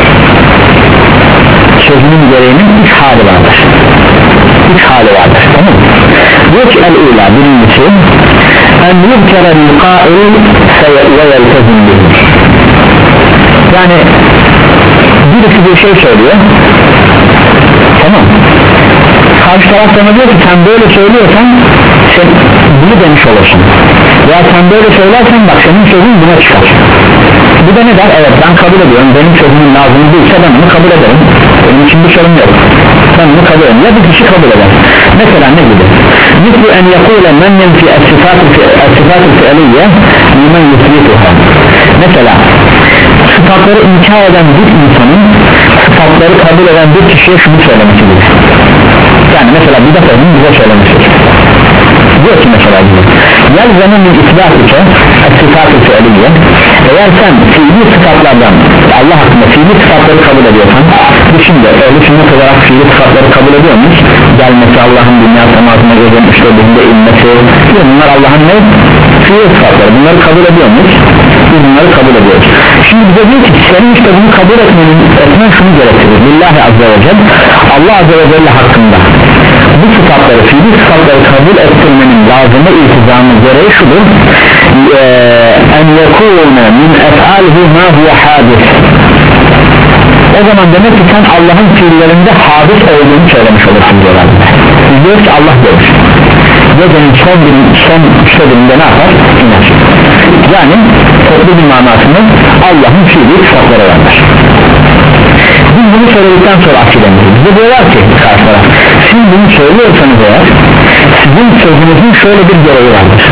sözünün gereğinin üç hali vardır. Üç hali vardır. Tamam mı? Diyor ki el-ula birincisi en yubkere l-qail ve yeltezim bihi. Yani birisi bir şey söylüyor, tamam, karşı taraf sana diyor ki sen böyle söylüyorsan sen bunu demiş olursun veya sen böyle söylersen bak senin sözün buna çıkar. Bu da ne der? Evet ben kabul ediyorum, benim sözümün lazım değilse ben bunu kabul ederim, benim için bir sorun yok, ben bunu kabul ederim. Ya bir kişi kabul eder. Mesela ne gibi? Mislu en yakule men yenfi es-sifat-ı fi'liyye limen yusrituha. Mesela sıfatları inkar eden bir insanın sıfatları kabul eden bir kişiye şunu söylemesi gibi. Yani mesela bir de bize söylemesi diyor ki mesela diyor yelzemin min isbatike es-sifat-ı fi'liyye. Eğer sen fiili sıfatlardan Allah hakkında fiili sıfatları kabul ediyorsan bu şimdi öyle sünnet olarak fiili sıfatları kabul ediyor muyuz? Gelmesi, Allah'ın dünya semasına gözün işlediğinde inmesi, bunlar Allah'ın ne? Fiili sıfatları, bunları kabul ediyor muyuz? Biz bunları kabul ediyoruz. Şimdi bize diyor ki senin işte bunu kabul etmenin etmen şunu gerektirir. Lillahi azze ve celle Allah azze ve celle hakkında bu sıfatları, fiili sıfatları kabul ettirmenin lazımı iltizamı gereği şudur: en yekûne min ef'alihi ma huve hadis. O zaman demek ki sen Allah'ın fiillerinde hadis olduğunu söylemiş olursun diyorlar. Biz diyoruz ki Allah görür. Gecenin son, bir, son sözünde ne yapar? İner. Yani toplu bir manasında Allah'ın fiili sıfatları vardır. Biz bunu söyledikten sonra akidemiz bize diyorlar ki karşı taraf siz bunu söylüyorsanız eğer sizin sözünüzün şöyle bir gereği vardır.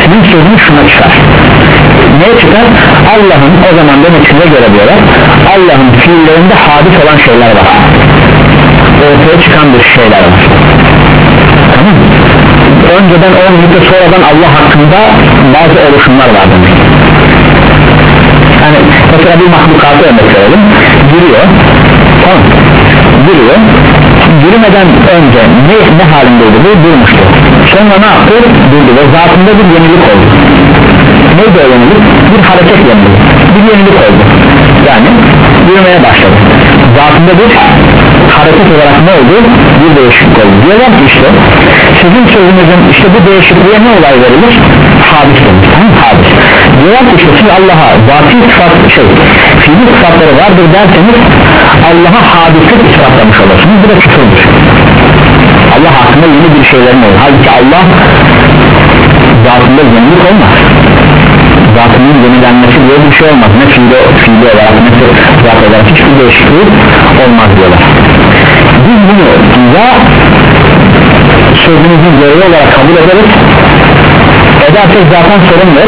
sizin sözünüz şuna çıkar. Neye çıkar? Allah'ın, o zaman demek size göre diyorlar, Allah'ın fiillerinde hadis olan şeyler var, ortaya çıkan bir şeyler var. Tamam mı? Önceden olmayıp da sonradan Allah hakkında bazı oluşumlar var demek. Yani mesela bir mahlukatı örnek verelim, yürüyor, tamam, yürüyor, yürümeden önce ne, ne halindeydi bu? Durmuştu. Sonra ne yaptı? Durdu ve zatında bir yenilik oldu. Neydi o yenilik? Bir hareket yenilik, bir yenilik oldu. Yani yürümeye başladı. Zatında bir hareket olarak ne oldu? Bir değişiklik oldu. Diyorlar ki işte sizin sözünüzün işte bu değişikliğe ne olay verilir? Hadis denir. Tamam, hadis. Diyorlar ki işte siz Allah'a zati sıfat şey, fiili sıfatları vardır derseniz Allah'a hadislik ispatlamış olursunuz. Bu da küfürdür. Allah hakkında yeni bir şeylerin olur. Halbuki Allah zatında yenilik olmaz. Zatının yenilenmesi diye bir şey olmaz. Ne fiili, fiili olarak ne zat olarak hiçbir değişiklik olmaz diyorlar. Biz bunu ya sözümüzün gereği olarak kabul ederiz, edersek zaten sorun yok.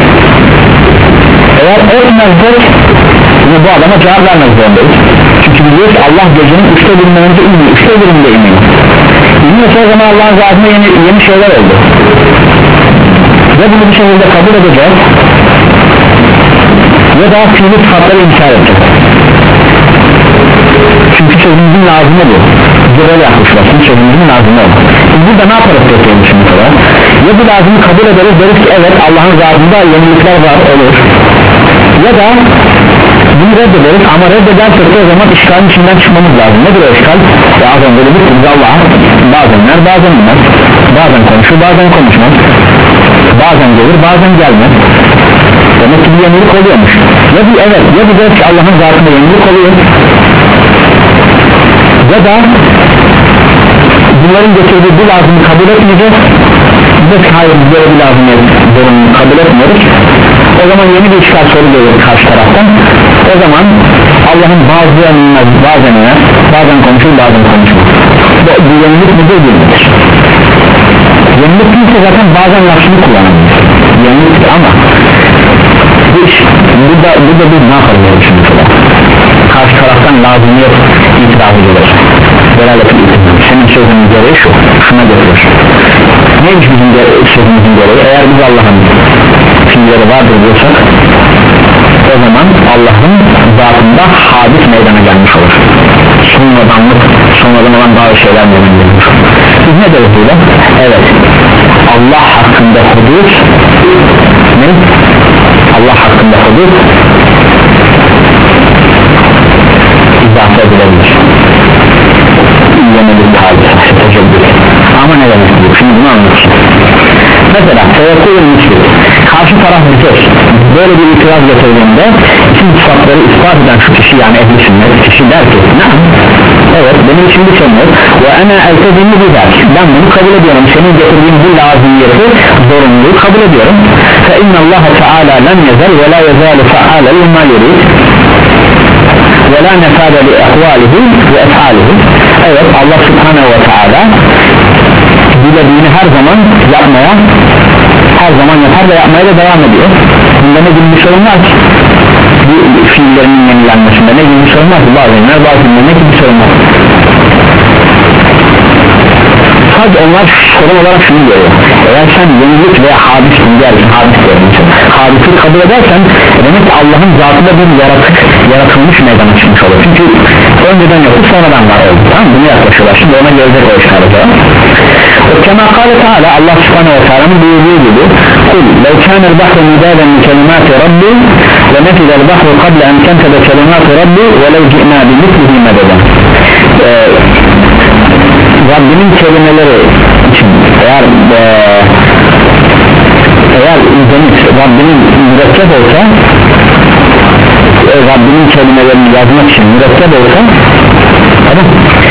Eğer etmezsek yine bu adama cevap vermek zorundayız. Çünkü biliyoruz Allah gecenin üçte birinden önce iniyor, üçte birinde iniyor. İniyorsa o zaman Allah'ın zatında yeni, yeni şeyler oldu. Ve bunu bir şekilde kabul edeceğiz ya da fiili sıfatları inkar edeceğiz. Çünkü sözümüzün lazımı bu. Görev yaklaşmasın, sözümüzün lazımı olur. Biz burada ne yaparız peki şimdi kadar? Ya bu lazımı kabul ederiz, deriz ki evet Allah'ın zatında yenilikler var, olur. Ya da bunu reddederiz ama reddedersek de o zaman işgalin içinden çıkmamız lazım. Nedir o işgal? Ya az önce dedik ki Allah bazenler bazen inmez, bazen konuşur bazen konuşmaz, bazen gelir bazen gelmez. Demek ki bir yenilik oluyormuş. Ya bir evet ya bir deriz ki Allah'ın zatında yenilik oluyor, ya da bunların getirdiği bu lazımı kabul etmeyeceğiz. Biz hayır böyle bir lazımı kabul etmiyoruz. O zaman yeni bir işgal soru gelir karşı taraftan. O zaman Allah'ın bazı yanına bazen iner, bazen konuşur bazen konuşur. Bu, bu yenilik midir değildir? Yenilik değilse zaten bazen lafını kullanabilir. Yenilik ama bu iş, burada, burada biz ne yapabiliriz şimdi? Karşı taraftan lazımı itiraz edilir. Delaletin itiraz. Senin sözünün gereği şu, şuna getirir. Neymiş bizim sözümüzün gereği? Eğer biz Allah'ın fiilleri vardır diyorsak o zaman Allah'ın zatında hadis meydana gelmiş olur. Sonradanlık, sonradan olan bazı şeyler meydana gelmiş olur. Biz ne deriz burada? Evet, Allah hakkında hudut ne? Allah hakkında hudut izah edilebilir. Yemelik hadis, tecrübe. Ama ne demek bu? Şimdi bunu anlatayım. Mesela tevekkülün müşrik, karşı taraf bir söz böyle bir itiraz getirdiğinde tüm sıfatları ispat eden şu kişi, yani ehli sünnet kişi der ki ne? Evet, benim için bir sorun yok ve ana eltezimli bir der, ben bunu kabul ediyorum, senin getirdiğin bu lazımiyeti, zorunluluğu kabul ediyorum. Fe innallaha teala lem yezel ve la yezalu feale lima yurid ve la nefade li ehvalihi ve efalihi. Evet, Allah subhanehu ve teala dilediğini her zaman yapmaya, her zaman yapar ve yapmaya da devam ediyor. Bunda ne gibi bir sorun var ki? Bu fiillerinin yenilenmesinde ne gibi bir sorun var ki? Bazenler bazenler ne gibi bir sorun var? Sadece onlar sorun olarak şunu görüyor. Eğer sen yenilik veya hadis dersin, hadis dersin, hadisi kabul edersen demek ki Allah'ın zatında bir yaratık, yaratılmış meydana çıkmış olur. Çünkü önceden yoktu, sonradan var oldu. Tamam mı? Bunu yaklaşıyorlar. Şimdi ona gelecek o işareti. Kema kâle Teala, Allah subhanahu ve teala'nın buyurduğu gibi kul lev kânel bahru midâden min kelimâti rabbi ve nefidel bahru kable en kentede kelimâti rabbi ve lev ci'nâ bimitlihi mededen. Rabbimin kelimeleri için eğer e, eğer izlenir Rabbimin mürekkep olsa, e, Rabbimin kelimelerini yazmak için mürekkep olsa, evet,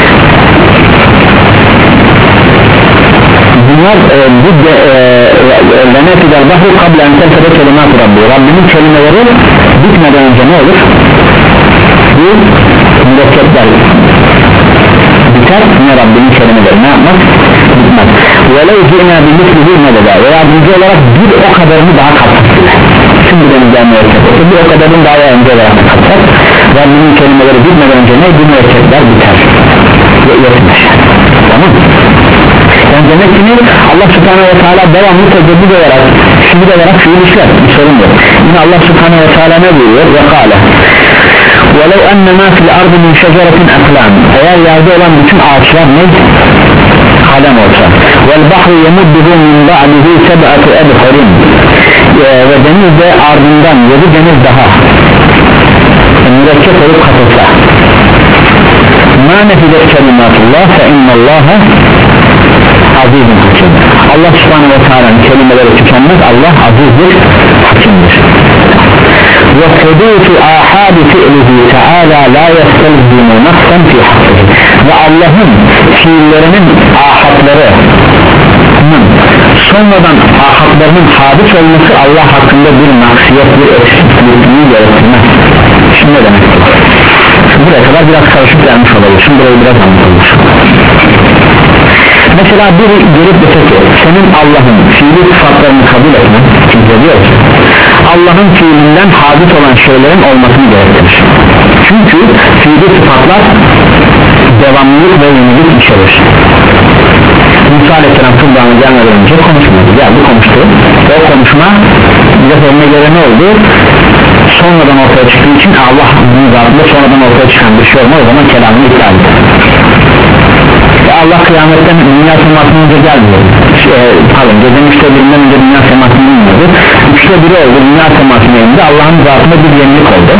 bunlar e, bu lenefidel bahru kable en kentede kelimâti rabbi, Rabbimin kelimeleri bitmeden önce ne olur? Bu mürekkepler biter ne Rabbinin kelimeleri ne yapmaz? Bitmez. وَلَوْ جِئْنَا بِمِثْلِهِ مَدَدًا ve yardımcı olarak bir o kadarını daha katsak tüm bu denizden mürekkep bir o kadarını daha önce olarak katsak Rabbinin kelimeleri bitmeden önce ne? Bu mürekkepler biter ve yetmez. Tamam. Yani demek ki Allah Subhanahu ve Teala devamlı teceddüt olarak fiil olarak fiil işler, bir sorun yok. Yine Allah Subhanahu ve Teala ne buyuruyor? Ve kâle وَلَوْ أَنَّ مَا فِي الْأَرْضِ مِنْ شَجَرَةٍ أَقْلَامٍ eğer yerde olan bütün ağaçlar ne? Kalem olsa وَالْبَحْرُ يَمُدُّهُ مِنْ بَعْدِهِ سَبْعَةُ أَبْحُرٍ ve deniz de ardından yedi deniz daha mürekkep olup katılsa مَا نَفِدَتْ كَلِمَاتُ اللّٰهِ فَاِنَّ اللّٰهَ azizun hakim. Allah Subhanahu ve Teala'nın kelimeleri tükenmez. Allah azizdir, hakimdir. Ve hudutu ahadi fi'lihi Teala la yestelzimu nafsan fi hakkı. Ve Allah'ın fiillerinin ahadları sonradan ahadlarının hadis olması Allah hakkında bir naksiyet, bir eksikliğini gerektirmez. Şimdi ne demek? Buraya kadar biraz karışık gelmiş olabilir. Şimdi burayı biraz anlatılmış. Mesela biri gelip desek ki senin Allah'ın fiili sıfatlarını kabul etmen çünkü diyor ki Allah'ın fiilinden hadis olan şeylerin olmasını gerektirir. Çünkü fiili sıfatlar devamlılık ve yenilik içerir. Musa Aleyhisselam Tuğba'nın gelmeden önce konuşmadı, geldi konuştu ve o konuşma bize önüne göre ne oldu? Sonradan ortaya çıktığı için Allah'ın zatında sonradan ortaya çıkan bir şey olma, o zaman kelamını iptal etti. Allah kıyametten dünya semasından önce gelmiyor e, pardon gecenin üçte birinden önce dünya semasından inmiyordu üçte biri oldu dünya semasına indi Allah'ın zatında bir yenilik oldu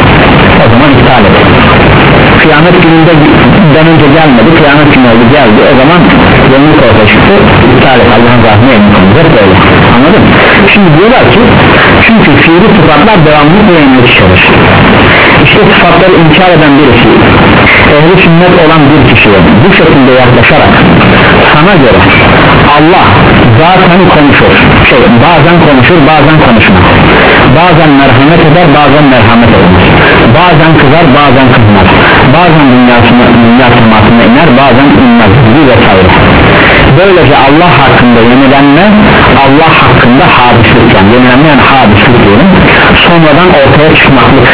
o zaman iptal etti kıyamet gününden önce gelmedi kıyamet günü oldu geldi o zaman yenilik ortaya çıktı iptal etti Allah'ın zatına yenilik oldu hep böyle anladın mı? Şimdi diyorlar ki çünkü fiili sıfatlar devamlılık ve yenilik içerir işte sıfatları inkar eden birisi ehli sünnet olan bir kişiye bu şekilde yaklaşarak sana göre Allah zaten konuşur şey, bazen konuşur bazen konuşmaz bazen merhamet eder bazen merhamet etmez bazen kızar bazen kızmaz bazen dünyasına, dünya semasına iner bazen inmez gibi vesaire böylece Allah hakkında yenilenme Allah hakkında hadislik yani yenilenme yani hadislik diyelim sonradan ortaya çıkmaklık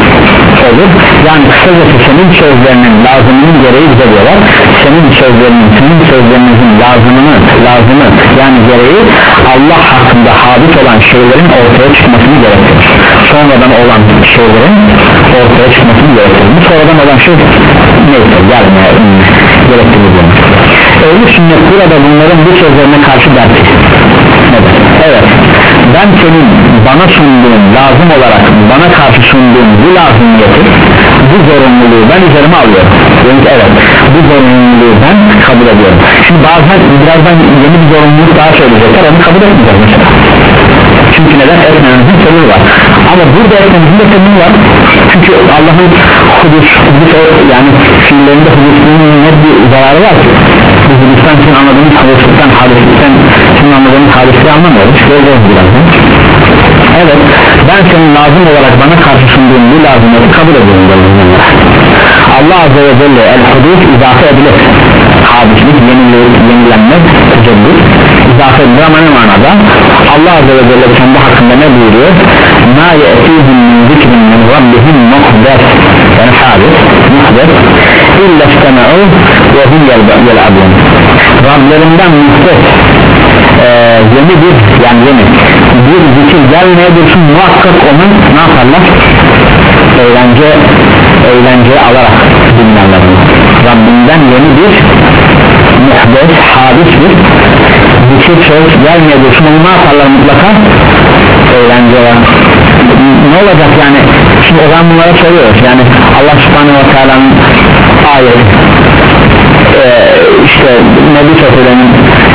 olur yani kısacası senin sözlerinin lazımının gereği bize diyorlar senin sözlerinin senin sözlerinizin lazımını lazımı yani gereği Allah hakkında hadis olan şeylerin ortaya çıkmasını gerektirir sonradan olan şeylerin ortaya çıkmasını gerektirir bu sonradan olan şey neyse gelmeye gerektirir Ehl-i sünnet burada bunların bu sözlerine karşı derdi neden? Evet ben senin bana sunduğun lazım olarak bana karşı sunduğun bu lazımiyeti bu zorunluluğu ben üzerime alıyorum yani evet bu zorunluluğu ben kabul ediyorum şimdi bazen birazdan yeni bir zorunluluk daha söyleyecekler onu kabul etmeyeceğiz mesela çünkü neden etmemizin sebebi var ama burada etmemizin de sebebi var çünkü Allah'ın hudus, hudus yani fiillerinde hudusluğunun ne bir zararı var ki bu hudustan sizin anladığınız hudusluğundan hadislikten sizin anladığınız hadisliği anlamıyoruz göreceğiz birazdan evet ben senin lazım olarak bana karşı sunduğun bu lazımları kabul ediyorum Allah Azze ve Celle el-hudus izafe edilir hadislik, yenilenmek, teceddüt izafe edilir ama ne manada Allah Azze ve Celle kendi hakkında ne buyuruyor ma ye'tihim min zikrin min rabbihim muhdes yani hadis, muhdes illa istema'u ve hum yel'abun Rablerinden muhdes ee, yeni bir yani yeni bir zikir gelmeye dursun muhakkak onu ne yaparlar eğlence eğlenceye alarak dinlerler Rabbinden yeni bir muhdes hadis bir zikir söz gelmeye dursun onu ne yaparlar mutlaka eğlence var ne olacak yani şimdi o zaman bunlara soruyoruz yani Allah Subhanahu ve Teala'nın ayeti ee, işte Nebi Sefir'in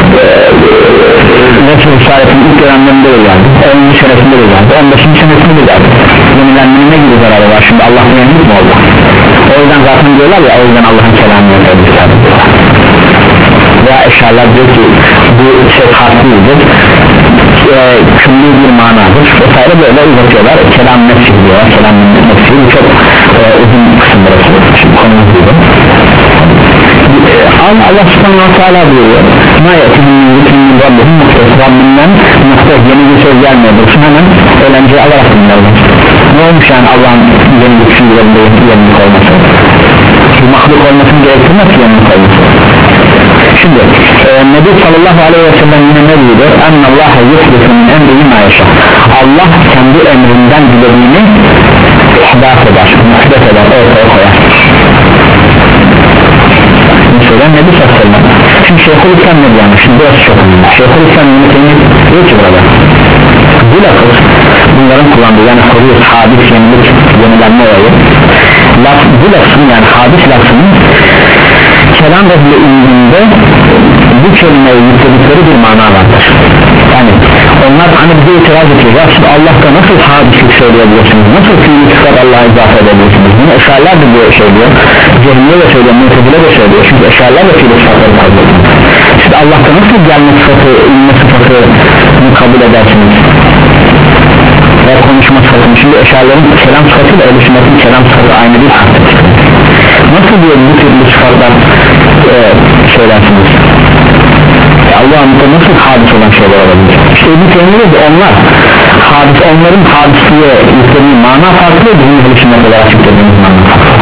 Resul Saadet'in ilk dönemlerinde de geldi onuncu senesinde de geldi on beşinci senesinde de geldi yenilenmenin ne gibi zararı var şimdi Allah'ın yenilik mi oldu o yüzden zaten diyorlar ya o yüzden Allah'ın kelamını yapıyorlar veya eşyalar diyor ki bu şey farklıydı e, külli bir manadır vesaire böyle uzatıyorlar kelam nefsi diyorlar kelam nefsi bu çok e, uzun kısım burası şimdi konumuz gibi Allah, Allah subhanahu wa ta'ala buyuruyor ma yetiminin yükümlü Rabbinin muhtesi Rabbinden muhtes yeni bir söz gelmiyordur hemen eğlenceye alarak dinlerler. Ne olmuş yani Allah'ın yeni bir fiillerinde yenilik olması, bir mahluk olmasını gerektirmez ki yenilik olması. Şimdi e, Nebi sallallahu aleyhi ve sellem yine ne diyor? Ennallâhe yuhdifun emrihi ma yaşa. Allah kendi emrinden dilediğini ihdas eder, muhdes eder, ortaya koyar. Mesela Nebi sallallahu aleyhi ve sellem. Şimdi Şeyhülislam ne diyor? Şimdi burası çok önemli. Şeyhülislam yönetimi diyor ki burada bu lafız bunların kullandığı yani huruz, hadis, yenilik, yenilenme olayı laf, bu lafın yani hadis lafının kelam ehli ilminde bu kelimeye yükledikleri bir mana vardır. Yani onlar hani bize itiraz ediyor ya siz Allah'ta nasıl hadislik söyleyebilirsiniz, nasıl fiili sıfat Allah'a izafe edebilirsiniz, bunu eşarlar da diyor söylüyor, cehmiye de söylüyor, mutezile de söylüyor, çünkü eşarlar da fiili sıfatları kabul ediyor. Siz Allah'ta nasıl gelme sıfatı, ilme sıfatını kabul edersiniz ve konuşma sıfatını? Şimdi eşarların kelam sıfatıyla ehl-i sünnetin kelam sıfatı aynı değil. Nasıl diyor bu türlü sıfatlar e, söylersiniz? Allah'ın nasıl hadis olan şeyler olabilir? İşte bu terimleri de onlar hadis, onların hadisliğe yüklediği mana farklı, bizim ehl-i sünnet olarak yüklediğimiz mana farklı.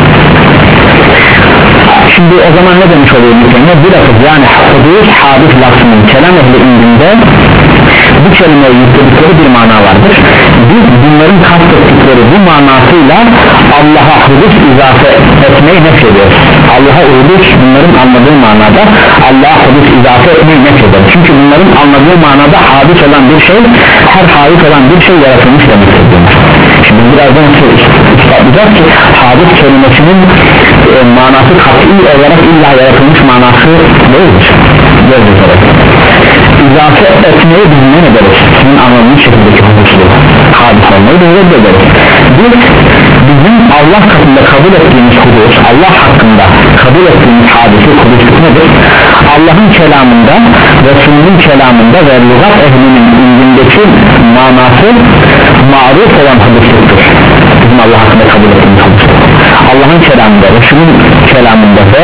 Şimdi o zaman ne demiş oluyor bu kelime? Bu lafız yani hudus hadis lafzının kelam ehli indinde bu kelimeye yükledikleri bir mana vardır. Biz bunların kastettikleri bu manasıyla Allah'a hudus izafe etmeyi nefyediyoruz. Allah'a hudus bunların anladığı manada Allah'a hudus izafe etmeyi nefyediyoruz. Çünkü bunların anladığı manada hadis olan bir şey, her hadis olan bir şey yaratılmış demektir. Şimdi birazdan ispatlayacağız ki hadis kelimesinin e, manası kat'i olarak illa yaratılmış manası değildir. Değildir. İzafe etmeyi biz ne ederiz? Sizin anladığınız şekildeki huduslu hadis olmayı da reddederiz. Biz bizim Allah katında kabul ettiğimiz hudus, Allah hakkında kabul ettiğimiz hadisi, hudusluk nedir? Allah'ın kelamında, Resulünün kelamında ve lügat ehlinin indindeki manası maruf olan hudusluktur. Bizim Allah hakkında kabul ettiğimiz hudusluk. Allah'ın kelamında, Resulünün kelamında ve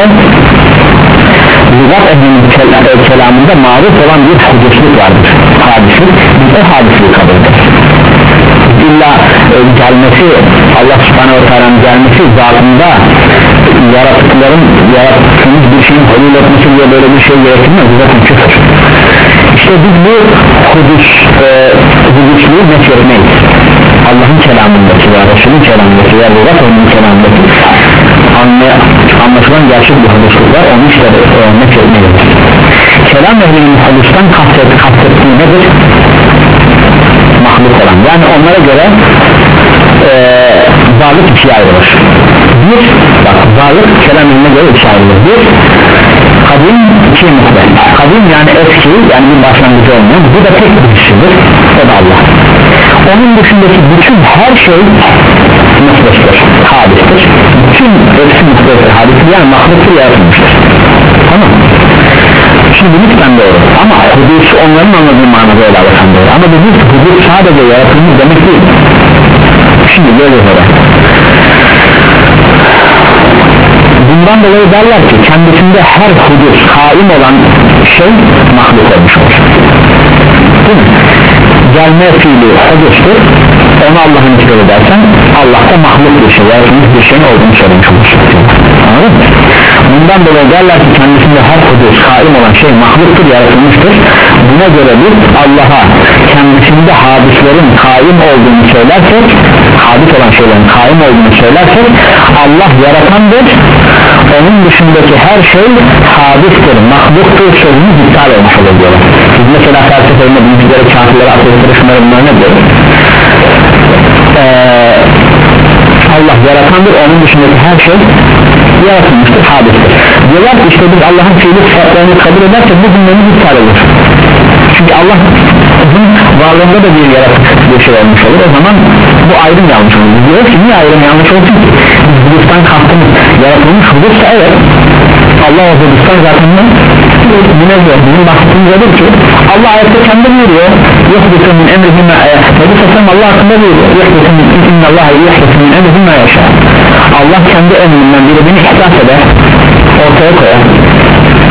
lügat ehlinin kelamında maruf olan bir hudusluk vardır. Hadisi, biz o hadisliği kabul ederiz. İlla e, gelmesi, Allah subhanahu wa ta'ala'nın gelmesi zatında yaratıkların yarattığımız bir şeyin hulul etmesi diye böyle bir şey gerektirmez, zaten küfür. İşte biz bu hudus e, hudusluğu nefretmeyiz. Allah'ın kelamındaki ve Resul'ün kelamındaki ve lügat ehlinin kelamındaki anlaşılan gerçek bir hudusluk var, onu işte e, nefretmeyiz. Kelam ehlinin hudustan kastettiği nedir? Mahluk olan, yani onlara göre e, varlık ikiye ayrılır. Bir, bak varlık kelam eline göre ikiye ayrılır. Bir, kadim, iki muhtemel. Kadim yani eski, yani bir başlangıcı olmayan, bu da tek bir kişidir, o da Allah. Onun dışındaki bütün her şey muhtemel, hadistir. Bütün hepsi muhtemel, hadistir, yani mahluktur, yaratılmıştır. Tamam. Şimdi lütfen doğru ama hudus onların anladığı manada öyle alırsan doğru ama bu hudus sadece yaratılmış demek değil. Şimdi böyle böyle bundan dolayı derler ki kendisinde her hudus kaim olan şey mahluk olmuş olur, değil mi? Gelme fiili hudustur, onu Allah'ın istiyor edersen Allah'ta mahluk bir şey, yaratılmış bir şeyin olduğunu söylemiş olursun. Anladın mı? Bundan dolayı derler ki kendisinde her hudus kaim olan şey mahluktur, yaratılmıştır. Buna göre biz Allah'a kendisinde hadislerin kaim olduğunu söylersek, hadis olan şeylerin kaim olduğunu söylersek Allah yaratandır, onun dışındaki her şey hadistir, mahluktur sözümüz iptal olmuş olur diyorlar. Biz mesela felsefelerinde büyüklere, kafirlere, ateistlere şunları bunları ne diyoruz? Ee, Allah yaratandır, onun dışındaki her şey yaratılmıştır, hadistir. Diyorlar ki işte biz Allah'ın fiili sıfatlarını kabul edersek bu cümlemiz iptal olur. Çünkü Allah'ın varlığında da bir yaratık bir şey olmuş olur, o zaman bu ayrım yanlış olur. Diyor ki niye ayrım yanlış olsun ki? Biz hudustan kastımız yaratılmış hudussa evet, Allah o hudustan zaten ne? Münezzeh. Bizim bahsettiğimiz odur ki Allah ayette kendi buyuruyor, yuhdusu min emrihime Nebi Sassan Allah hakkında buyuruyor, yuhdusu min innallaha yuhdusu min emrihime yaşa. Allah kendi emrinden birini ihdas eder, ortaya koyar.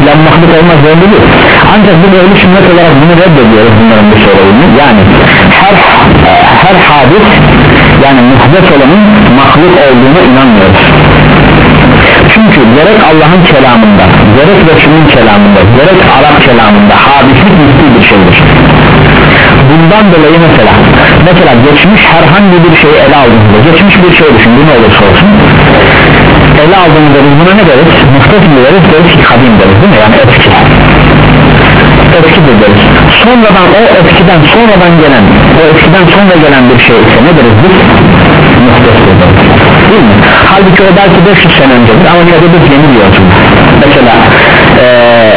yani mahluk olmaz zorlu değil. Ancak biz ehli sünnet olarak bunu reddediyoruz, bunların bu sorununu. Yani her her hadis, yani muhdes olanın mahluk olduğuna inanmıyoruz. Çünkü gerek Allah'ın kelamında, gerek Resul'ün kelamında, gerek Arap kelamında hadislik nispi bir şeydir. Bundan dolayı mesela mesela geçmiş herhangi bir şeyi ele aldığımızda, geçmiş bir şey düşün, bu ne olursa olsun ele aldığımızda biz buna ne deriz? Muhtes mi deriz? Deriz ki kadim deriz, değil mi? Yani eski eskidir deriz. Sonradan o eskiden sonradan gelen, o eskiden sonra gelen bir şey ise ne deriz biz? Muhtesdir deriz, değil mi? Halbuki o belki beş yüz sene öncedir ama yine de biz yeni diyoruz. Mesela ee,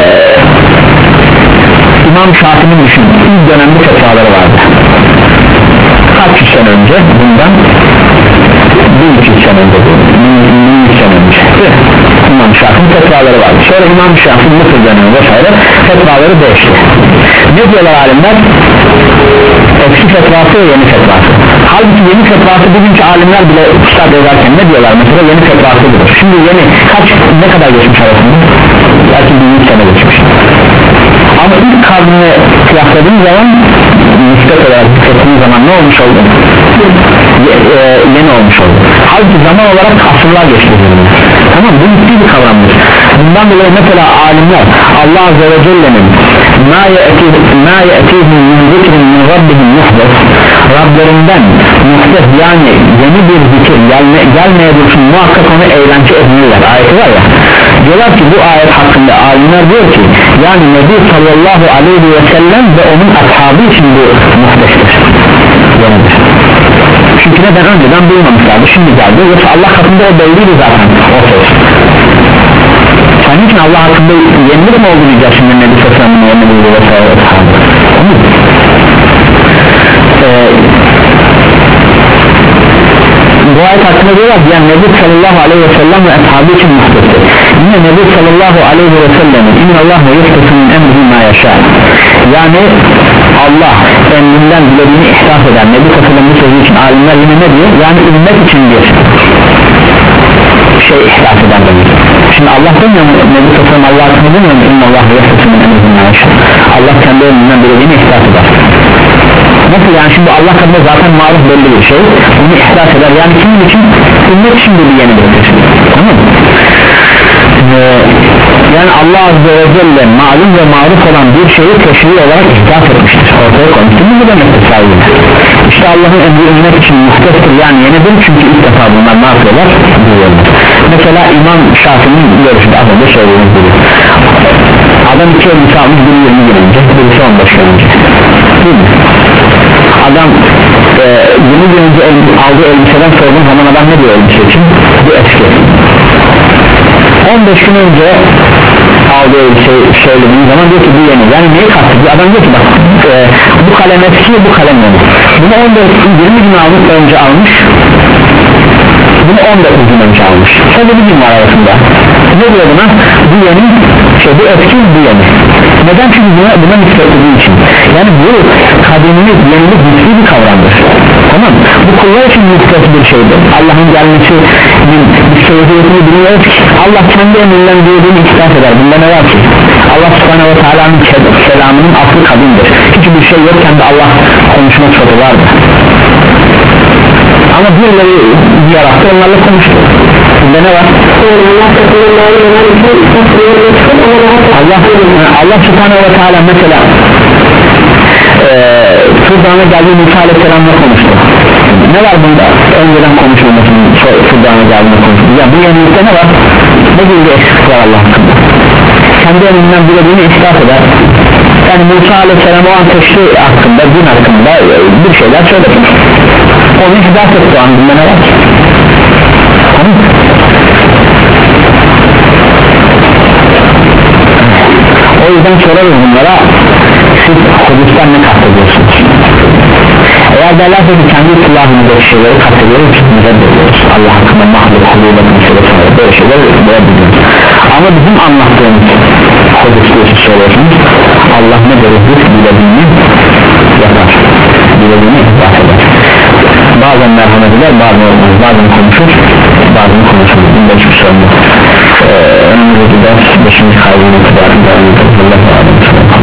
İmam Şafii'nin düşün, ilk dönemde fetvaları vardı. Kaç yüz sene önce? Bundan bin iki yüz sene önce, bin yüz sene önce İmam Şafii'nin fetvaları vardı. Sonra İmam Şafii Mısır dönemi vesaire fetvaları değişti. Ne diyorlar alimler? Eski fetvası ve yeni fetvası. Halbuki yeni fetvası bugünkü alimler bile kitap yazarken ne diyorlar? Mesela yeni fetvası budur. Şimdi yeni kaç, ne kadar geçmiş arasında? Belki bin yüz sene geçmiş. Ama ilk kavmine kıyasladığın zaman, nispet olarak ettiğin zaman ne olmuş oldu? Ye, e, yeni olmuş oldu. Halbuki zaman olarak asırlar geçti. Tamam, bu ciddi bir kavramdır. Bundan dolayı mesela alimler Allah Azze ve Celle'nin ma ye'tihim min zikrin min rabbihim muhdes, Rablerinden muhdes yani yeni bir zikir gelme, gelmeye dursun muhakkak onu eğlence edinirler ayeti var ya. Diyorlar ki bu ayet hakkında alimler diyor ki yani Nebi sallallahu aleyhi ve sellem ve onun ashabı için bu muhdestir, yenidir. Çünkü neden? Önceden duymamışlardı, şimdi geldi. Yoksa Allah katında o belliydi zaten o söz. Senin için Allah hakkında yenilik mi oldu diyeceğiz şimdi Nebi sallallahu aleyhi ve sellem'in vesaire ashabı. Ee, bu ayet hakkında diyorlar yani Nebi sallallahu aleyhi ve sellem ve ashabı için muhdestir. Yine Nebi sallallahu aleyhi ve sellem'in innallahu yehdesu min emrihi ma yasha, yani Allah emrinden dilediğini ihdas eder. Nebi sallallahu aleyhi ve sellem için alimler yine ne diyor? Yani ümmet için bir şey ihdas eder demek. Şimdi Allah demiyor mu? Nebi sallallahu aleyhi ve sellem Allah hakkında demiyor mu? innallahu yehdesu min emrihi ma yasha, Allah kendi emrinden dilediğini ihdas eder. Nasıl yani? Şimdi Allah katında zaten maruf belli bir şey, bunu ihdas eder. Yani kimin için? Ümmet için bir yeni bir şey. Tamam mı? Ee, yani Allah Azze ve Celle malum ve maruf olan bir şeyi teşri olarak ihdas etmiştir, ortaya koymuştur. Bu demektir sahibi. İşte Allah'ın emri ümmet için muhtestir, yani yenidir, çünkü ilk defa bunlar ne yapıyorlar? Duyuyorlar. Mesela İmam Şafii'nin görüşü az önce söylediğimiz gibi, adam iki elbise almış, biri yirmi gün önce, birisi on beş gün önce, değil mi? Adam e, yirmi gün önce el, aldığı elbiseden sorduğum zaman adam ne diyor elbise için? Bu eski. on beş gün önce aldığı elbiseyi söylediğim zaman diyor ki bu yeni. Yani neyi kastediyor? Adam diyor ki bak e, bu kalem eski, bu kalem yeni. Bunu on beş yirmi gün almış, önce almış, bunu on dokuz gün önce almış. Sadece bir gün var arasında. Ne diyor buna? Bu yeni, şey bu eski, bu yeni. Neden? Çünkü buna, buna nispetliği için. Yani bu kadimlik, yenilik nispi bir kavramdır. Tamam, bu kullar için nispetli bir şeydir. Allah'ın gelmesinin bir seviyetini biliyoruz ki Allah kendi emrinden duyduğunu iktisat eder. Bunda ne var ki? Allah subhanahu ve teala'nın selamının aslı kadimdir. Hiçbir şey yokken de Allah konuşma sıfatı vardı. Ama birileri yarattı, onlarla konuştu. Bunda ne var? Allah, Allah subhanahu ve teala mesela Fırdan'a geldiği Musa aleyhisselamla konuştu. Ne var bunda? Önceden konuşulmasının Fırdan'a geldiğinde konuştu. Ya bu yenilikte ne var? Ne gibi bir eksiklik var Allah hakkında? Kendi elinden dilediğini ispat eder. Yani Musa aleyhisselam o an teşri hakkında, din hakkında bir şeyler söyledi. Onu hidayet etti o an, bunda ne var? Tamam. O yüzden sorarız bunlara, siz Kudüs'ten ne kastediyorsunuz? Eğer derlerse ki kendi kulağımızdaki şeyleri kastediyoruz, müzeddediyoruz. Allah hakkında mahluk, hulûla konuşuyoruz, böyle şeyler görebiliyoruz. Ama bizim anlattığımız Kudüs'ü söylüyorsunuz, Allah ne deriz biz? Dilediğini yapar, dilediğini ihbar eder. Bazen merhamet eder, bazen olmaz, bazen konuşur, bazen konuşur. Bunda hiçbir sorun yok. önümüzdeki ders beşinci kaydının itibarında